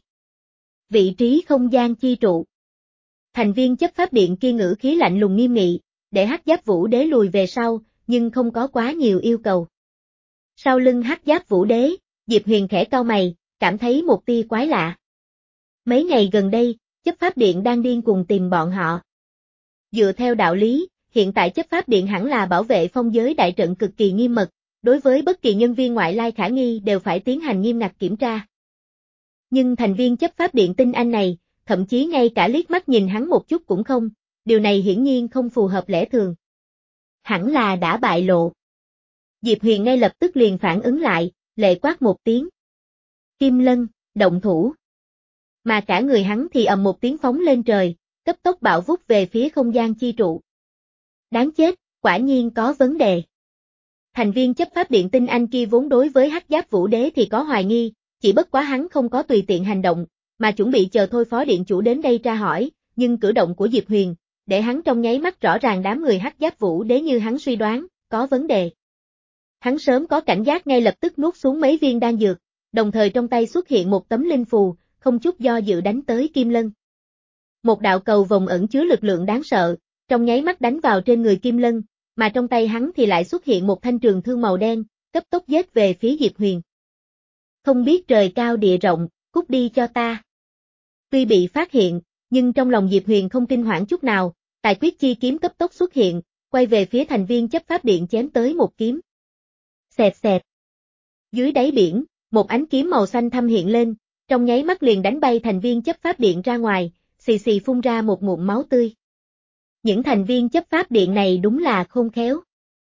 [SPEAKER 1] Vị trí không gian chi trụ. Thành viên chấp pháp điện kia ngữ khí lạnh lùng nghiêm nghị, để Hắc Giáp Vũ Đế lùi về sau, nhưng không có quá nhiều yêu cầu. Sau lưng Hắc Giáp Vũ Đế, Diệp Huyền khẽ cau mày, cảm thấy một tia quái lạ. Mấy ngày gần đây, chấp pháp điện đang điên cuồng tìm bọn họ. Dựa theo đạo lý, hiện tại chấp pháp điện hẳn là bảo vệ phong giới đại trận cực kỳ nghiêm mật, đối với bất kỳ nhân viên ngoại lai khả nghi đều phải tiến hành nghiêm ngặt kiểm tra. Nhưng thành viên chấp pháp điện tinh anh này, thậm chí ngay cả liếc mắt nhìn hắn một chút cũng không, điều này hiển nhiên không phù hợp lẽ thường. Hẳn là đã bại lộ. Diệp Huyền ngay lập tức liền phản ứng lại, lệ quát một tiếng. Kim Lân, động thủ. Mà cả người hắn thì ầm một tiếng phóng lên trời, cấp tốc bạo vút về phía không gian chi trụ. Đáng chết, Quả nhiên có vấn đề. Thành viên chấp pháp điện tinh anh kia vốn đối với Hắc Giáp Vũ Đế thì có hoài nghi, chỉ bất quá hắn không có tùy tiện hành động, mà chuẩn bị chờ thôi phó điện chủ đến đây tra hỏi, nhưng cử động của Diệp Huyền, để hắn trong nháy mắt rõ ràng đám người Hắc Giáp Vũ Đế như hắn suy đoán, có vấn đề. Hắn sớm có cảnh giác ngay lập tức nuốt xuống mấy viên đan dược, đồng thời trong tay xuất hiện một tấm linh phù, không chút do dự đánh tới Kim Lân. Một đạo cầu vồng ẩn chứa lực lượng đáng sợ, trong nháy mắt đánh vào trên người Kim Lân, mà trong tay hắn thì lại xuất hiện một thanh trường thương màu đen, cấp tốc giết về phía Diệp Huyền. Không biết trời cao địa rộng, cút đi cho ta. Tuy bị phát hiện, nhưng trong lòng Diệp Huyền không kinh hoảng chút nào, tài quyết chi kiếm cấp tốc xuất hiện, quay về phía thành viên chấp pháp điện chém tới một kiếm. Xẹt xẹt. Dưới đáy biển, một ánh kiếm màu xanh thâm hiện lên, trong nháy mắt liền đánh bay thành viên chấp pháp điện ra ngoài, xì xì phun ra một ngụm máu tươi. Những thành viên chấp pháp điện này đúng là khôn khéo.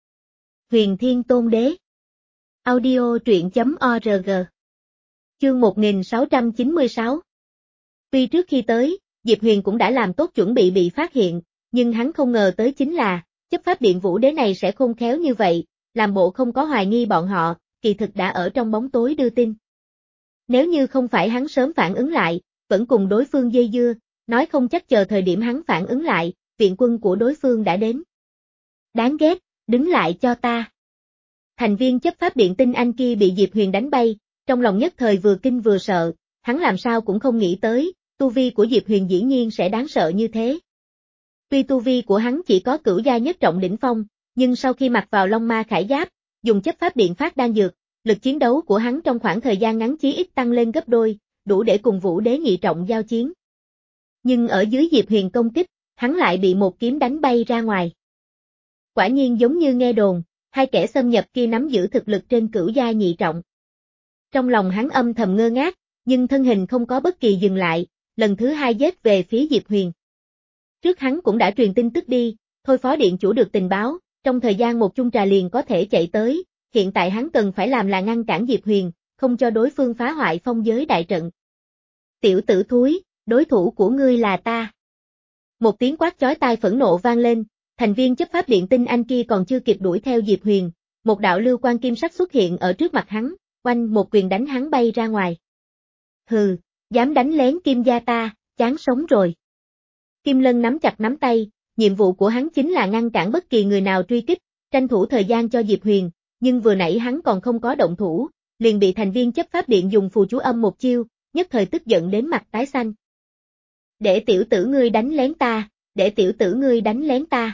[SPEAKER 1] Huyền Thiên Tôn Đế. Audio truyện chấm org. Chương một nghìn sáu trăm chín mươi sáu. Tuy trước khi tới, Diệp Huyền cũng đã làm tốt chuẩn bị bị phát hiện, nhưng hắn không ngờ tới chính là, chấp pháp điện Vũ Đế này sẽ khôn khéo như vậy, làm bộ không có hoài nghi bọn họ, kỳ thực đã ở trong bóng tối đưa tin. Nếu như không phải hắn sớm phản ứng lại, vẫn cùng đối phương dây dưa, nói không chắc chờ thời điểm hắn phản ứng lại, viện quân của đối phương đã đến. Đáng ghét, đứng lại cho ta. Thành viên chấp pháp điện tinh anh kia bị Diệp Huyền đánh bay, trong lòng nhất thời vừa kinh vừa sợ, hắn làm sao cũng không nghĩ tới, tu vi của Diệp Huyền dĩ nhiên sẽ đáng sợ như thế. Tuy tu vi của hắn chỉ có cửu gia nhất trọng đỉnh phong, nhưng sau khi mặc vào Long Ma Khải Giáp, dùng chấp pháp điện phát đan dược, lực chiến đấu của hắn trong khoảng thời gian ngắn chí ít tăng lên gấp đôi, đủ để cùng Vũ Đế nhị trọng giao chiến. Nhưng ở dưới Diệp Huyền công kích, hắn lại bị một kiếm đánh bay ra ngoài. Quả nhiên giống như nghe đồn, hai kẻ xâm nhập kia nắm giữ thực lực trên cửu gia nhị trọng. Trong lòng hắn âm thầm ngơ ngác, nhưng thân hình không có bất kỳ dừng lại, lần thứ hai giết về phía Diệp Huyền. Trước hắn cũng đã truyền tin tức đi, thôi phó điện chủ được tình báo, trong thời gian một chung trà liền có thể chạy tới, hiện tại hắn cần phải làm là ngăn cản Diệp Huyền, không cho đối phương phá hoại phong giới đại trận. Tiểu tử thúi, đối thủ của ngươi là ta. Một tiếng quát chói tai phẫn nộ vang lên, thành viên chấp pháp điện tinh anh kia còn chưa kịp đuổi theo Diệp Huyền, một đạo lưu quang kim sắc xuất hiện ở trước mặt hắn, oanh một quyền đánh hắn bay ra ngoài. Hừ, dám đánh lén Kim gia ta, chán sống rồi. Kim Lân nắm chặt nắm tay, nhiệm vụ của hắn chính là ngăn cản bất kỳ người nào truy kích, tranh thủ thời gian cho Diệp Huyền, nhưng vừa nãy hắn còn không có động thủ, liền bị thành viên chấp pháp điện dùng phù chú âm một chiêu, nhất thời tức giận đến mặt tái xanh. Để tiểu tử ngươi đánh lén ta, để tiểu tử ngươi đánh lén ta.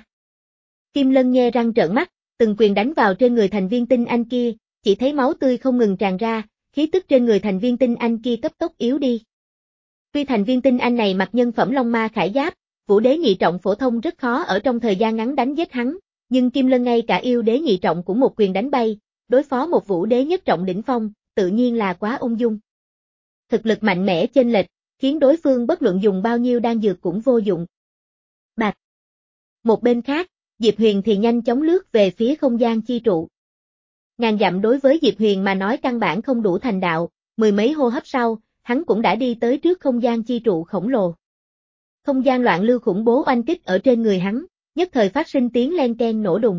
[SPEAKER 1] Kim Lân nhe răng trợn mắt, từng quyền đánh vào trên người thành viên tinh anh kia, chỉ thấy máu tươi không ngừng tràn ra, khí tức trên người thành viên tinh anh kia cấp tốc yếu đi. Tuy thành viên tinh anh này mặc nhân phẩm Long Ma Khải Giáp, Vũ Đế nhị trọng phổ thông rất khó ở trong thời gian ngắn đánh giết hắn, nhưng Kim Lân ngay cả yêu đế nhị trọng cũng một quyền đánh bay, đối phó một Vũ Đế nhất trọng đỉnh phong, tự nhiên là quá ung dung. Thực lực mạnh mẽ chênh lệch, khiến đối phương bất luận dùng bao nhiêu đan dược cũng vô dụng. Bạch. Một bên khác, Diệp Huyền thì nhanh chóng lướt về phía không gian chi trụ. Ngàn dặm đối với Diệp Huyền mà nói căn bản không đủ thành đạo, mười mấy hô hấp sau, hắn cũng đã đi tới trước không gian chi trụ khổng lồ. Không gian loạn lưu khủng bố oanh kích ở trên người hắn, nhất thời phát sinh tiếng len keng nổ đùng.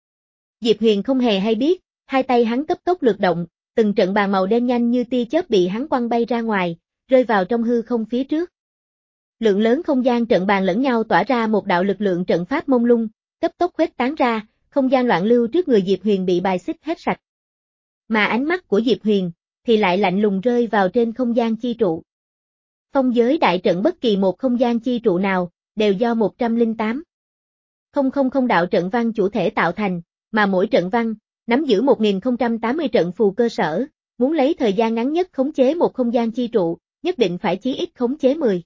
[SPEAKER 1] Diệp Huyền không hề hay biết, hai tay hắn cấp tốc lược động, từng trận bàn màu đen nhanh như tia chớp bị hắn quăng bay ra ngoài, rơi vào trong hư không phía trước. Lượng lớn không gian trận bàn lẫn nhau tỏa ra một đạo lực lượng trận pháp mông lung, cấp tốc khuếch tán ra, không gian loạn lưu trước người Diệp Huyền bị bài xích hết sạch. Mà ánh mắt của Diệp Huyền thì lại lạnh lùng rơi vào trên không gian chi trụ. Phong giới đại trận bất kỳ một không gian chi trụ nào, đều do một trăm lẻ tám không không không đạo trận văn chủ thể tạo thành, mà mỗi trận văn nắm giữ một nghìn không trăm tám mươi trận phù cơ sở, muốn lấy thời gian ngắn nhất khống chế một không gian chi trụ, nhất định phải chí ít khống chế mười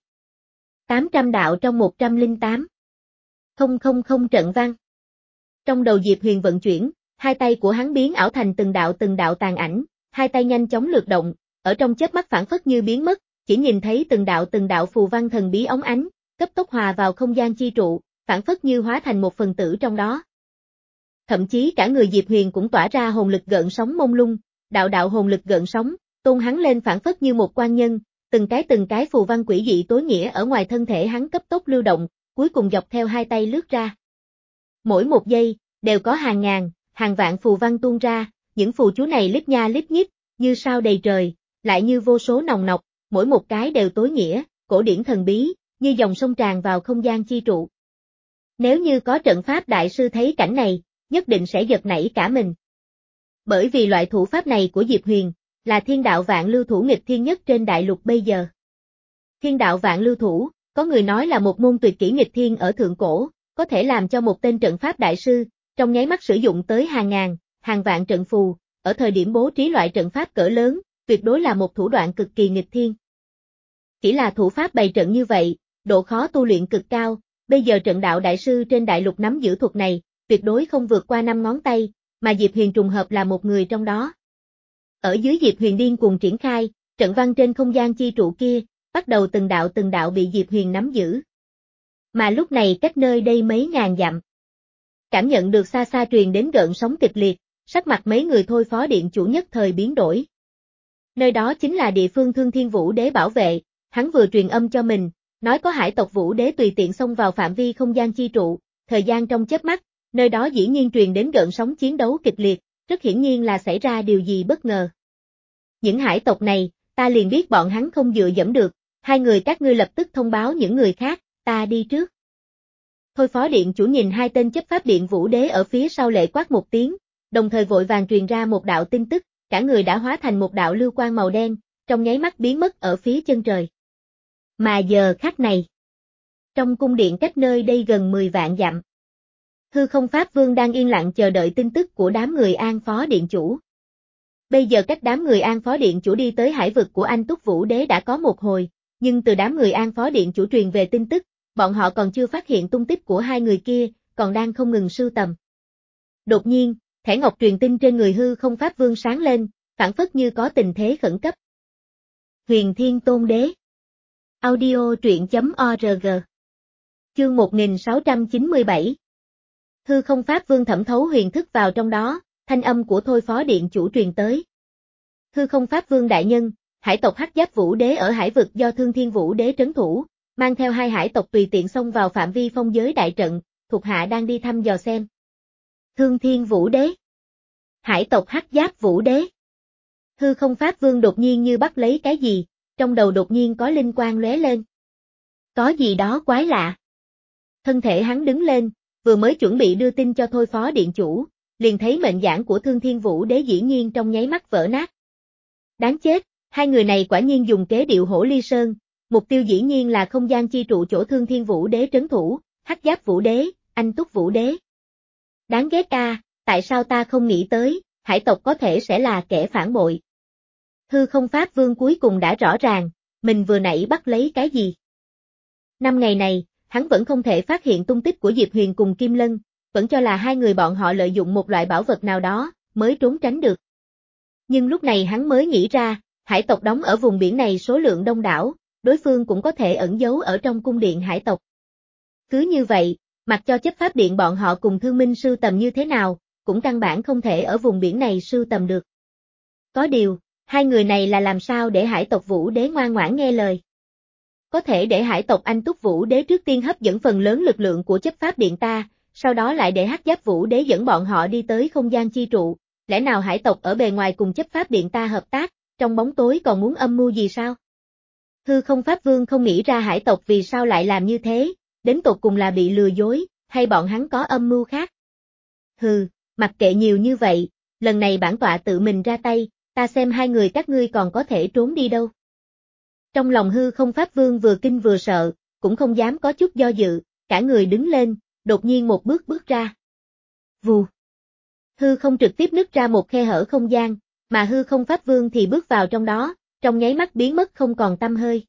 [SPEAKER 1] tám trăm đạo trong một trăm lẻ tám không không không trận văn. Trong đầu Diệp Huyền vận chuyển, hai tay của hắn biến ảo thành từng đạo từng đạo tàn ảnh, hai tay nhanh chóng lược động, ở trong chớp mắt phản phất như biến mất, chỉ nhìn thấy từng đạo từng đạo phù văn thần bí óng ánh, cấp tốc hòa vào không gian chi trụ, phản phất như hóa thành một phần tử trong đó. Thậm chí cả người Diệp Huyền cũng tỏa ra hồn lực gợn sóng mông lung, đạo đạo hồn lực gợn sóng, tôn hắn lên phản phất như một quan nhân, từng cái từng cái phù văn quỷ dị tối nghĩa ở ngoài thân thể hắn cấp tốc lưu động, cuối cùng dọc theo hai tay lướt ra. Mỗi một giây, đều có hàng ngàn, hàng vạn phù văn tuôn ra, những phù chú này lít nha lít nhít, như sao đầy trời, lại như vô số nòng nọc, mỗi một cái đều tối nghĩa, cổ điển thần bí, như dòng sông tràn vào không gian chi trụ. Nếu như có trận pháp đại sư thấy cảnh này, nhất định sẽ giật nảy cả mình. Bởi vì loại thủ pháp này của Diệp Huyền, là thiên đạo vạn lưu thủ nghịch thiên nhất trên đại lục bây giờ. Thiên đạo vạn lưu thủ, có người nói là một môn tuyệt kỹ nghịch thiên ở thượng cổ, có thể làm cho một tên trận pháp đại sư, trong nháy mắt sử dụng tới hàng ngàn, hàng vạn trận phù, ở thời điểm bố trí loại trận pháp cỡ lớn, tuyệt đối là một thủ đoạn cực kỳ nghịch thiên. Chỉ là thủ pháp bày trận như vậy, độ khó tu luyện cực cao, bây giờ trận đạo đại sư trên đại lục nắm giữ thuật này, tuyệt đối không vượt qua năm ngón tay, mà Diệp Huyền trùng hợp là một người trong đó. Ở dưới Diệp Huyền điên cuồng triển khai, trận văn trên không gian chi trụ kia, bắt đầu từng đạo từng đạo bị Diệp Huyền nắm giữ. Mà lúc này cách nơi đây mấy ngàn dặm. Cảm nhận được xa xa truyền đến gợn sóng kịch liệt, sắc mặt mấy người thôi phó điện chủ nhất thời biến đổi. Nơi đó chính là địa phương Thương Thiên Vũ Đế bảo vệ, hắn vừa truyền âm cho mình, nói có hải tộc Vũ Đế tùy tiện xông vào phạm vi không gian chi trụ, thời gian trong chớp mắt, nơi đó dĩ nhiên truyền đến gợn sóng chiến đấu kịch liệt, rất hiển nhiên là xảy ra điều gì bất ngờ. Những hải tộc này, ta liền biết bọn hắn không dựa dẫm được, hai người các ngươi lập tức thông báo những người khác, ta đi trước. Thôi phó điện chủ nhìn hai tên chấp pháp điện Vũ Đế ở phía sau lệ quát một tiếng, đồng thời vội vàng truyền ra một đạo tin tức, cả người đã hóa thành một đạo lưu quang màu đen, trong nháy mắt biến mất ở phía chân trời. Mà giờ khắc này, trong cung điện cách nơi đây gần mười vạn dặm, Hư Không Pháp Vương đang yên lặng chờ đợi tin tức của đám người An phó điện chủ. Bây giờ cách đám người An phó điện chủ đi tới hải vực của Anh Túc Vũ Đế đã có một hồi, nhưng từ đám người An phó điện chủ truyền về tin tức, bọn họ còn chưa phát hiện tung tích của hai người kia, còn đang không ngừng sưu tầm. Đột nhiên, thẻ ngọc truyền tin trên người Hư Không Pháp Vương sáng lên, phảng phất như có tình thế khẩn cấp. Huyền Thiên Tôn Đế. Audio truyện chấm org. Chương một nghìn sáu trăm chín mươi bảy. Hư Không Pháp Vương thẩm thấu huyền thức vào trong đó, thanh âm của thôi phó điện chủ truyền tới. Hư Không Pháp Vương đại nhân, hải tộc Hắc Giáp Vũ Đế ở hải vực do Thương Thiên Vũ Đế trấn thủ, mang theo hai hải tộc tùy tiện xông vào phạm vi phong giới đại trận, thuộc hạ đang đi thăm dò xem. Thương Thiên Vũ Đế. Hải tộc Hắc Giáp Vũ Đế. Hư Không Pháp Vương đột nhiên như bắt lấy cái gì, trong đầu đột nhiên có linh quang lóe lên. Có gì đó quái lạ. Thân thể hắn đứng lên, vừa mới chuẩn bị đưa tin cho thôi phó điện chủ, liền thấy mệnh giảng của Thương Thiên Vũ Đế dĩ nhiên trong nháy mắt vỡ nát. Đáng chết, hai người này quả nhiên dùng kế điệu hổ ly sơn, mục tiêu dĩ nhiên là không gian chi trụ chỗ Thương Thiên Vũ Đế trấn thủ, Hắc Giáp Vũ Đế, Anh Túc Vũ Đế. Đáng ghét a, tại sao ta không nghĩ tới, hải tộc có thể sẽ là kẻ phản bội. Hư Không Pháp Vương cuối cùng đã rõ ràng, mình vừa nãy bắt lấy cái gì. Năm ngày này, hắn vẫn không thể phát hiện tung tích của Diệp Huyền cùng Kim Lân, vẫn cho là hai người bọn họ lợi dụng một loại bảo vật nào đó, mới trốn tránh được. Nhưng lúc này hắn mới nghĩ ra, hải tộc đóng ở vùng biển này số lượng đông đảo, đối phương cũng có thể ẩn giấu ở trong cung điện hải tộc. Cứ như vậy, mặc cho chấp pháp điện bọn họ cùng thương minh sưu tầm như thế nào, cũng căn bản không thể ở vùng biển này sưu tầm được. Có điều, hai người này là làm sao để hải tộc Vũ Đế ngoan ngoãn nghe lời. Có thể để hải tộc Anh Túc Vũ Đế trước tiên hấp dẫn phần lớn lực lượng của chấp pháp điện ta, sau đó lại để Hắc Giáp Vũ Đế dẫn bọn họ đi tới không gian chi trụ, lẽ nào hải tộc ở bề ngoài cùng chấp pháp điện ta hợp tác, trong bóng tối còn muốn âm mưu gì sao? Hư Không Pháp Vương không nghĩ ra hải tộc vì sao lại làm như thế, đến tột cùng là bị lừa dối, hay bọn hắn có âm mưu khác. Hừ, mặc kệ nhiều như vậy, lần này bản tọa tự mình ra tay, ta xem hai người các ngươi còn có thể trốn đi đâu. Trong lòng Hư Không Pháp Vương vừa kinh vừa sợ, cũng không dám có chút do dự, cả người đứng lên, đột nhiên một bước bước ra. Vù. Hư không trực tiếp nứt ra một khe hở không gian, mà Hư Không Pháp Vương thì bước vào trong đó, trong nháy mắt biến mất không còn tăm hơi.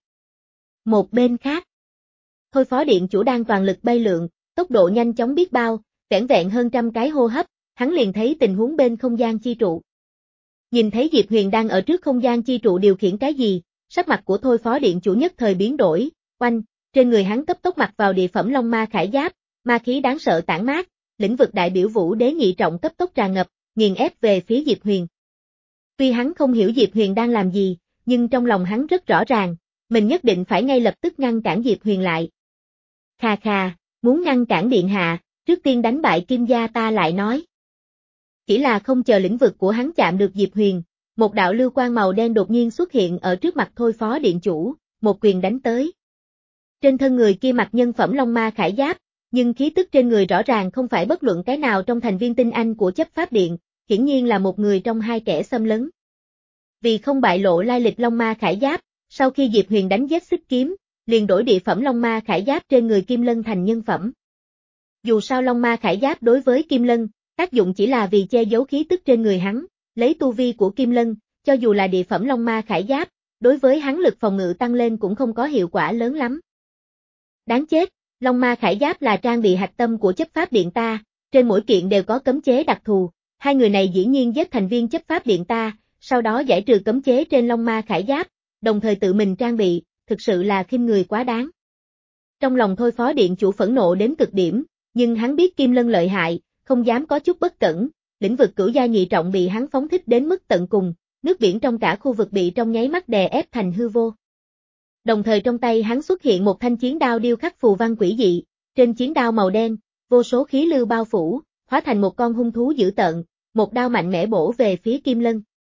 [SPEAKER 1] Một bên khác, thôi phó điện chủ đang toàn lực bay lượn, tốc độ nhanh chóng biết bao, vẻn vẹn hơn trăm cái hô hấp, hắn liền thấy tình huống bên không gian chi trụ. Nhìn thấy Diệp Huyền đang ở trước không gian chi trụ điều khiển cái gì, sắc mặt của thôi phó điện chủ nhất thời biến đổi, oanh, trên người hắn cấp tốc mặc vào địa phẩm Long Ma Khải Giáp, ma khí đáng sợ tản mát, lĩnh vực đại biểu Vũ Đế nhị trọng cấp tốc tràn ngập, nghiền ép về phía Diệp Huyền. Tuy hắn không hiểu Diệp Huyền đang làm gì, nhưng trong lòng hắn rất rõ ràng, mình nhất định phải ngay lập tức ngăn cản Diệp Huyền lại. Khà khà, muốn ngăn cản điện hạ, Trước tiên đánh bại Kim gia ta lại nói. Chỉ là không chờ lĩnh vực của hắn chạm được Diệp Huyền, một đạo lưu quang màu đen đột nhiên xuất hiện ở trước mặt Thôi Phó Điện Chủ, một quyền đánh tới. Trên thân người kia mặc nhân phẩm Long Ma Khải Giáp, nhưng khí tức trên người rõ ràng không phải bất luận cái nào trong thành viên tinh anh của chấp pháp điện, hiển nhiên là một người trong hai kẻ xâm lấn. Vì không bại lộ lai lịch Long Ma Khải Giáp, sau khi Diệp Huyền đánh giết xích kiếm, liền đổi địa phẩm Long Ma Khải Giáp trên người Kim Lân thành nhân phẩm. Dù sao Long Ma Khải Giáp đối với Kim Lân, tác dụng chỉ là vì che giấu khí tức trên người hắn, lấy tu vi của Kim Lân, cho dù là địa phẩm Long Ma Khải Giáp, đối với hắn lực phòng ngự tăng lên cũng không có hiệu quả lớn lắm. Đáng chết, Long Ma Khải Giáp là trang bị hạch tâm của chấp pháp điện ta, trên mỗi kiện đều có cấm chế đặc thù, hai người này dĩ nhiên giết thành viên chấp pháp điện ta, sau đó giải trừ cấm chế trên Long Ma Khải Giáp, đồng thời tự mình trang bị, thực sự là khinh người quá đáng. Trong lòng Thôi Phó Điện Chủ phẫn nộ đến cực điểm, nhưng hắn biết Kim Lân lợi hại, không dám có chút bất cẩn, lĩnh vực cửu gia nhị trọng bị hắn phóng thích đến mức tận cùng, nước biển trong cả khu vực bị trong nháy mắt đè ép thành hư vô. Đồng thời trong tay hắn xuất hiện một thanh chiến đao điêu khắc phù văn quỷ dị, trên chiến đao màu đen, vô số khí lưu bao phủ, hóa thành một con hung thú dữ tợn, một đao mạnh mẽ bổ về phía Kim Lân.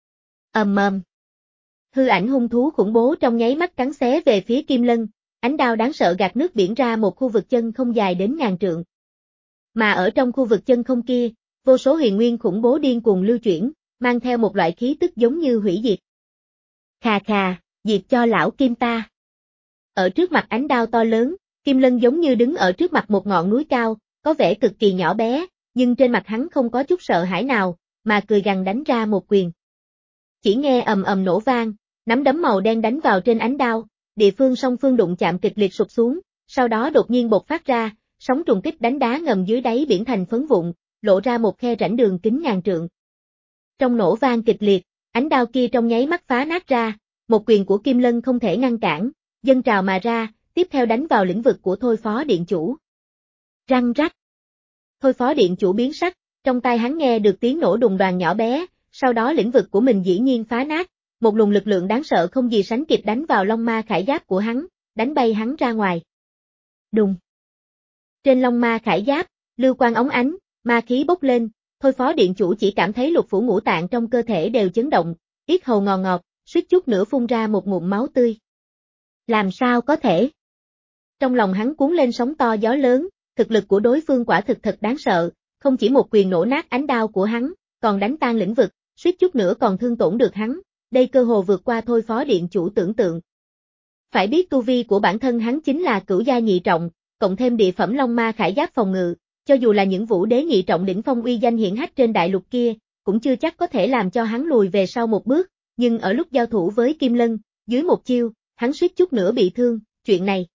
[SPEAKER 1] Ầm ầm. Hư ảnh hung thú khủng bố trong nháy mắt cắn xé về phía Kim Lân, ánh đao đáng sợ gạt nước biển ra một khu vực chân không dài đến ngàn trượng. Mà ở trong khu vực chân không kia, vô số huyền nguyên khủng bố điên cuồng lưu chuyển, mang theo một loại khí tức giống như hủy diệt. Khà khà, diệt cho lão Kim ta. Ở trước mặt ánh đao to lớn, Kim Lân giống như đứng ở trước mặt một ngọn núi cao, có vẻ cực kỳ nhỏ bé, nhưng trên mặt hắn không có chút sợ hãi nào, mà cười gằn đánh ra một quyền. Chỉ nghe ầm ầm nổ vang, nắm đấm màu đen đánh vào trên ánh đao, địa phương song phương đụng chạm kịch liệt sụp xuống, sau đó đột nhiên bộc phát ra, sóng trùng kích đánh đá ngầm dưới đáy biển thành phấn vụn, lộ ra một khe rãnh đường kính ngàn trượng. Trong nổ vang kịch liệt, ánh đao kia trong nháy mắt phá nát ra, một quyền của Kim Lân không thể ngăn cản, dâng trào mà ra, tiếp theo đánh vào lĩnh vực của Thôi Phó Điện Chủ. Răng rắc. Thôi Phó Điện Chủ biến sắc, trong tai hắn nghe được tiếng nổ đùng đoàn nhỏ bé, sau đó lĩnh vực của mình dĩ nhiên phá nát, một luồng lực lượng đáng sợ không gì sánh kịp đánh vào Long Ma Khải Giáp của hắn, đánh bay hắn ra ngoài. Đùng. Trên Long Ma Khải Giáp, lưu quang óng ánh, ma khí bốc lên, Thôi Phó Điện Chủ chỉ cảm thấy lục phủ ngũ tạng trong cơ thể đều chấn động, yết hầu ngò ngọt, suýt chút nữa phun ra một ngụm máu tươi. Làm sao có thể? Trong lòng hắn cuốn lên sóng to gió lớn, thực lực của đối phương quả thực thật đáng sợ, không chỉ một quyền nổ nát ánh đao của hắn, còn đánh tan lĩnh vực, suýt chút nữa còn thương tổn được hắn, đây cơ hồ vượt qua Thôi Phó Điện Chủ tưởng tượng. Phải biết tu vi của bản thân hắn chính là cửu gia nhị trọng, cộng thêm địa phẩm Long Ma Khải Giáp phòng ngự, cho dù là những vũ đế nhị trọng đỉnh phong uy danh hiển hách trên đại lục kia, cũng chưa chắc có thể làm cho hắn lùi về sau một bước, nhưng ở lúc giao thủ với Kim Lân, dưới một chiêu, hắn suýt chút nữa bị thương, chuyện này.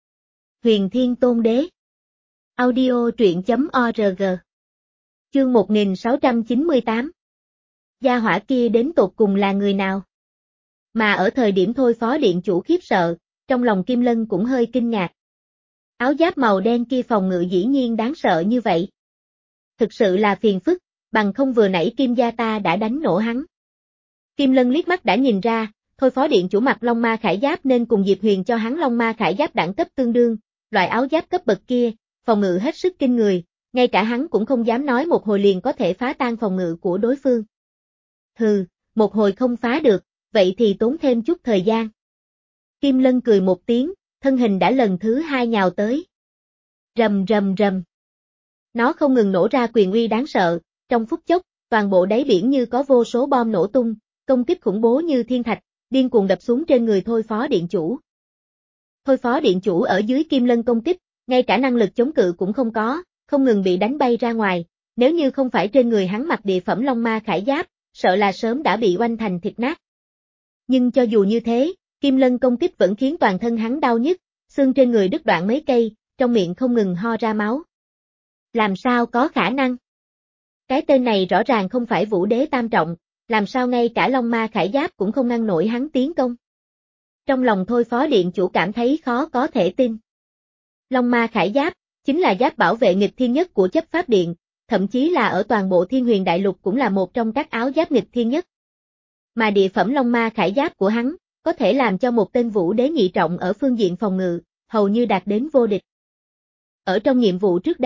[SPEAKER 1] Huyền Thiên Tôn Đế. Audio truyện chấm org. Chương một nghìn sáu trăm chín mươi tám. Gia hỏa kia đến tột cùng là người nào? Mà ở thời điểm Thôi Phó Điện Chủ khiếp sợ, trong lòng Kim Lân cũng hơi kinh ngạc. Áo giáp màu đen kia phòng ngự dĩ nhiên đáng sợ như vậy. Thực sự là phiền phức, bằng không vừa nãy Kim gia ta đã đánh nổ hắn. Kim Lân liếc mắt đã nhìn ra, Thôi Phó Điện Chủ mặc Long Ma Khải Giáp nên cùng Diệp Huyền cho hắn Long Ma Khải Giáp đẳng cấp tương đương, loại áo giáp cấp bậc kia, phòng ngự hết sức kinh người, ngay cả hắn cũng không dám nói một hồi liền có thể phá tan phòng ngự của đối phương. Hừ, một hồi không phá được, vậy thì tốn thêm chút thời gian. Kim Lân cười một tiếng, thân hình đã lần thứ hai nhào tới. Rầm rầm rầm. Nó không ngừng nổ ra quyền uy đáng sợ, trong phút chốc, toàn bộ đáy biển như có vô số bom nổ tung, công kích khủng bố như thiên thạch, điên cuồng đập xuống trên người Thôi Phó Điện Chủ. Thôi Phó Điện Chủ ở dưới Kim Lân công kích, ngay cả năng lực chống cự cũng không có, không ngừng bị đánh bay ra ngoài, nếu như không phải trên người hắn mặc địa phẩm Long Ma Khải Giáp, sợ là sớm đã bị oanh thành thịt nát. Nhưng cho dù như thế, Kim Lân công kích vẫn khiến toàn thân hắn đau nhức, xương trên người đứt đoạn mấy cây, trong miệng không ngừng ho ra máu. Làm sao có khả năng? Cái tên này rõ ràng không phải vũ đế tam trọng, làm sao ngay cả Long Ma Khải Giáp cũng không ngăn nổi hắn tiến công. Trong lòng Thôi Phó Điện Chủ cảm thấy khó có thể tin. Long Ma Khải Giáp, chính là giáp bảo vệ nghịch thiên nhất của chấp pháp điện, thậm chí là ở toàn bộ Thiên Huyền Đại Lục cũng là một trong các áo giáp nghịch thiên nhất. Mà địa phẩm Long Ma Khải Giáp của hắn, có thể làm cho một tên vũ đế nhị trọng ở phương diện phòng ngự, hầu như đạt đến vô địch. Ở trong nhiệm vụ trước đây,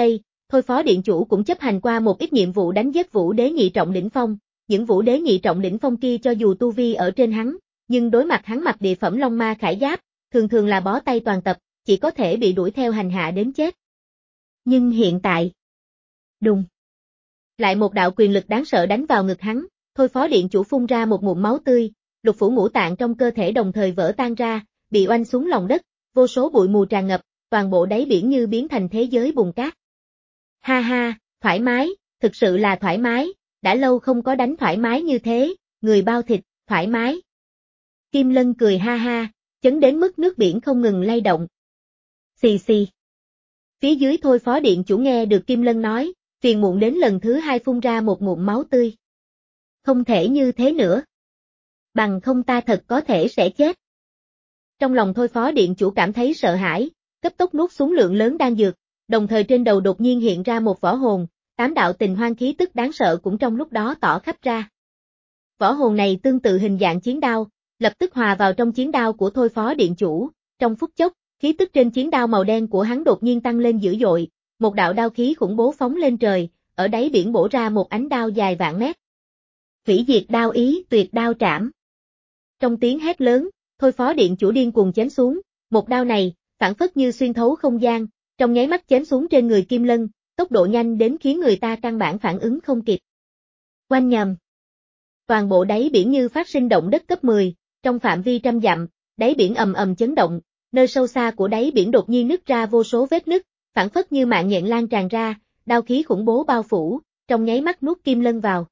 [SPEAKER 1] thôi phó điện chủ cũng chấp hành qua một ít nhiệm vụ đánh giết vũ đế nhị trọng đỉnh phong, những vũ đế nhị trọng đỉnh phong kia cho dù tu vi ở trên hắn, nhưng đối mặt hắn mặc địa phẩm long ma khải giáp, thường thường là bó tay toàn tập, chỉ có thể bị đuổi theo hành hạ đến chết. Nhưng hiện tại, đùng, lại một đạo quyền lực đáng sợ đánh vào ngực hắn, thôi phó điện chủ phun ra một ngụm máu tươi, lục phủ ngũ tạng trong cơ thể đồng thời vỡ tan ra, bị oanh xuống lòng đất, vô số bụi mù tràn ngập, toàn bộ đáy biển như biến thành thế giới bùn cát. Ha ha, thoải mái, thực sự là thoải mái, đã lâu không có đánh thoải mái như thế, người bao thịt, thoải mái. Kim Lân cười ha ha, chấn đến mức nước biển không ngừng lay động. Xì xì. Phía dưới thôi phó điện chủ nghe được Kim Lân nói, phiền muộn đến lần thứ hai phun ra một ngụm máu tươi. Không thể như thế nữa. Bằng không ta thật có thể sẽ chết. Trong lòng thôi phó điện chủ cảm thấy sợ hãi, cấp tốc nuốt xuống lượng lớn đan dược, đồng thời trên đầu đột nhiên hiện ra một võ hồn, tám đạo tình hoang khí tức đáng sợ cũng trong lúc đó tỏ khắp ra. Võ hồn này tương tự hình dạng chiến đao, lập tức hòa vào trong chiến đao của thôi phó điện chủ, trong phút chốc, khí tức trên chiến đao màu đen của hắn đột nhiên tăng lên dữ dội, một đạo đao khí khủng bố phóng lên trời, ở đáy biển bổ ra một ánh đao dài vạn mét. Hủy diệt đao ý, tuyệt đao trảm. Trong tiếng hét lớn, thôi phó điện chủ điên cuồng chém xuống, một đao này, phản phất như xuyên thấu không gian, trong nháy mắt chém xuống trên người Kim Lân, tốc độ nhanh đến khiến người ta căn bản phản ứng không kịp. Oanh nhầm. Toàn bộ đáy biển như phát sinh động đất cấp mười, trong phạm vi trăm dặm, đáy biển ầm ầm chấn động, nơi sâu xa của đáy biển đột nhiên nứt ra vô số vết nứt, phản phất như mạng nhện lan tràn ra, đao khí khủng bố bao phủ, trong nháy mắt nuốt Kim Lân vào.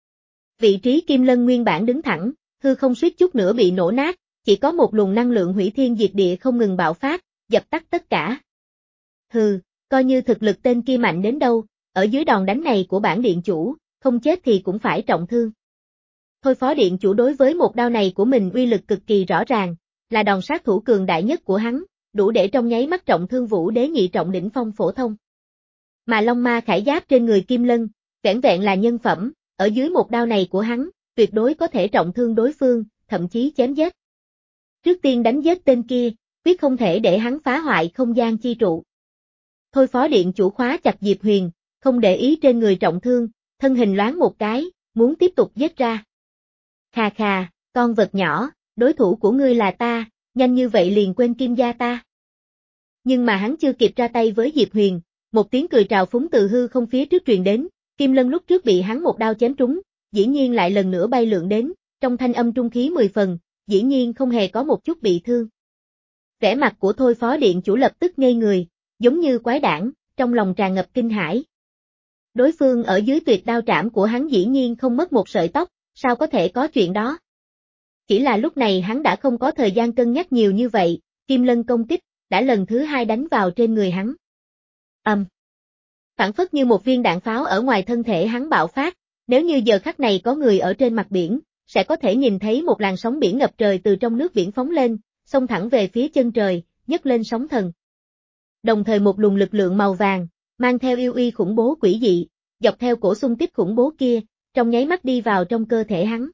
[SPEAKER 1] Vị trí Kim Lân nguyên bản đứng thẳng, hư không suýt chút nữa bị nổ nát, chỉ có một luồng năng lượng hủy thiên diệt địa không ngừng bạo phát, dập tắt tất cả. Hừ, coi như thực lực tên kia mạnh đến đâu, ở dưới đòn đánh này của bản điện chủ, không chết thì cũng phải trọng thương. Thôi phó điện chủ đối với một đao này của mình uy lực cực kỳ rõ ràng, là đòn sát thủ cường đại nhất của hắn, đủ để trong nháy mắt trọng thương vũ đế nhị trọng đỉnh phong phổ thông. Mà long ma khải giáp trên người Kim Lân, vẻn vẹn là nhân phẩm, ở dưới một đao này của hắn, tuyệt đối có thể trọng thương đối phương, thậm chí chém giết. Trước tiên đánh giết tên kia, quyết không thể để hắn phá hoại không gian chi trụ. Thôi phó điện chủ khóa chặt Diệp Huyền, không để ý trên người trọng thương, thân hình loáng một cái, muốn tiếp tục giết ra. Khà khà, con vật nhỏ, đối thủ của ngươi là ta, nhanh như vậy liền quên Kim gia ta. Nhưng mà hắn chưa kịp ra tay với Diệp Huyền, một tiếng cười trào phúng từ hư không phía trước truyền đến, Kim Lân lúc trước bị hắn một đao chém trúng, dĩ nhiên lại lần nữa bay lượn đến, trong thanh âm trung khí mười phần, dĩ nhiên không hề có một chút bị thương. Vẻ mặt của thôi phó điện chủ lập tức ngây người, giống như quái đản, trong lòng tràn ngập kinh hãi. Đối phương ở dưới tuyệt đao trảm của hắn dĩ nhiên không mất một sợi tóc, sao có thể có chuyện đó? Chỉ là lúc này hắn đã không có thời gian cân nhắc nhiều như vậy, Kim Lân công kích, đã lần thứ hai đánh vào trên người hắn. Ầm. Um. Phản phất như một viên đạn pháo ở ngoài thân thể hắn bạo phát, nếu như giờ khắc này có người ở trên mặt biển, sẽ có thể nhìn thấy một làn sóng biển ngập trời từ trong nước biển phóng lên, xông thẳng về phía chân trời, nhấc lên sóng thần. Đồng thời một luồng lực lượng màu vàng, mang theo yêu uy khủng bố quỷ dị, dọc theo cổ xung tích khủng bố kia, trong nháy mắt đi vào trong cơ thể hắn.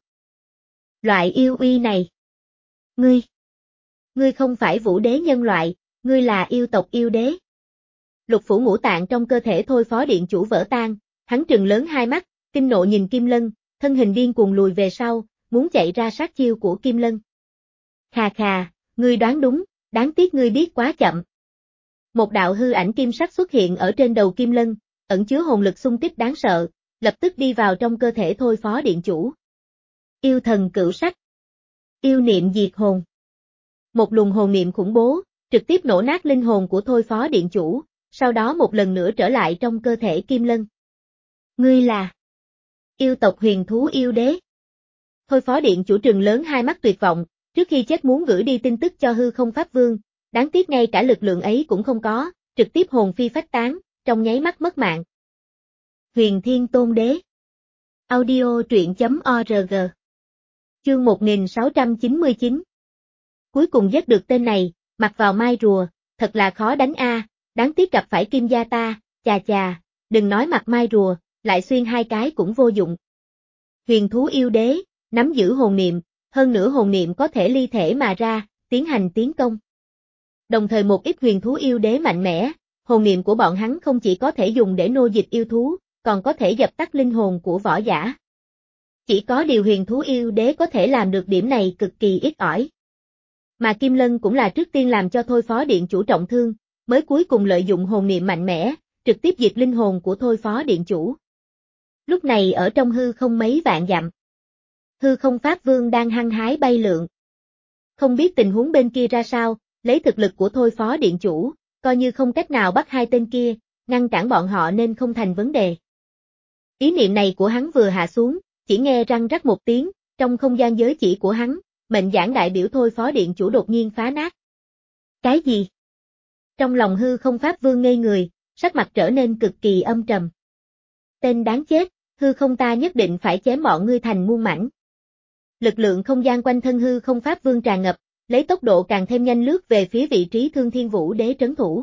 [SPEAKER 1] Loại yêu uy này. Ngươi. Ngươi không phải vũ đế nhân loại, ngươi là yêu tộc yêu đế. Lục phủ ngũ tạng trong cơ thể thôi phó điện chủ vỡ tan, hắn trừng lớn hai mắt, kinh nộ nhìn Kim Lân, thân hình điên cuồng lùi về sau, muốn chạy ra sát chiêu của Kim Lân. Khà khà, ngươi đoán đúng, đáng tiếc ngươi biết quá chậm. Một đạo hư ảnh kim sắc xuất hiện ở trên đầu Kim Lân, ẩn chứa hồn lực xung kích đáng sợ, lập tức đi vào trong cơ thể thôi phó điện chủ. Yêu thần cửu sắc. Yêu niệm diệt hồn. Một luồng hồn niệm khủng bố, trực tiếp nổ nát linh hồn của thôi phó điện chủ, sau đó một lần nữa trở lại trong cơ thể Kim Lân. Ngươi là yêu tộc huyền thú yêu đế. Thôi phó điện chủ trừng lớn hai mắt tuyệt vọng, trước khi chết muốn gửi đi tin tức cho hư không pháp vương, đáng tiếc ngay cả lực lượng ấy cũng không có, trực tiếp hồn phi phách tán, trong nháy mắt mất mạng. Huyền Thiên Tôn Đế. Audio truyện chấm org. Chương một nghìn sáu trăm chín mươi chín. Cuối cùng giết được tên này, mặc vào mai rùa, thật là khó đánh a, đáng tiếc gặp phải Kim gia ta, chà chà, đừng nói mặt mai rùa, lại xuyên hai cái cũng vô dụng. Huyền thú yêu đế, nắm giữ hồn niệm, hơn nữa hồn niệm có thể ly thể mà ra, tiến hành tiến công. Đồng thời một ít huyền thú yêu đế mạnh mẽ, hồn niệm của bọn hắn không chỉ có thể dùng để nô dịch yêu thú, còn có thể dập tắt linh hồn của võ giả. Chỉ có điều huyền thú yêu đế có thể làm được điểm này cực kỳ ít ỏi. Mà Kim Lân cũng là trước tiên làm cho Thôi Phó Điện Chủ trọng thương, mới cuối cùng lợi dụng hồn niệm mạnh mẽ, trực tiếp diệt linh hồn của Thôi Phó Điện Chủ. Lúc này ở trong hư không mấy vạn dặm. Hư không Pháp Vương đang hăng hái bay lượn. Không biết tình huống bên kia ra sao, lấy thực lực của Thôi Phó Điện Chủ, coi như không cách nào bắt hai tên kia, ngăn cản bọn họ nên không thành vấn đề. Ý niệm này của hắn vừa hạ xuống, chỉ nghe răng rắc một tiếng, trong không gian giới chỉ của hắn, mệnh giảng đại biểu Thôi Phó Điện Chủ đột nhiên phá nát. Cái gì? Trong lòng hư không Pháp Vương ngây người, sắc mặt trở nên cực kỳ âm trầm. Tên đáng chết, hư không ta nhất định phải chém bọn ngươi thành muôn mảnh. Lực lượng không gian quanh thân hư không Pháp Vương tràn ngập, lấy tốc độ càng thêm nhanh lướt về phía vị trí Thương Thiên Vũ Đế trấn thủ.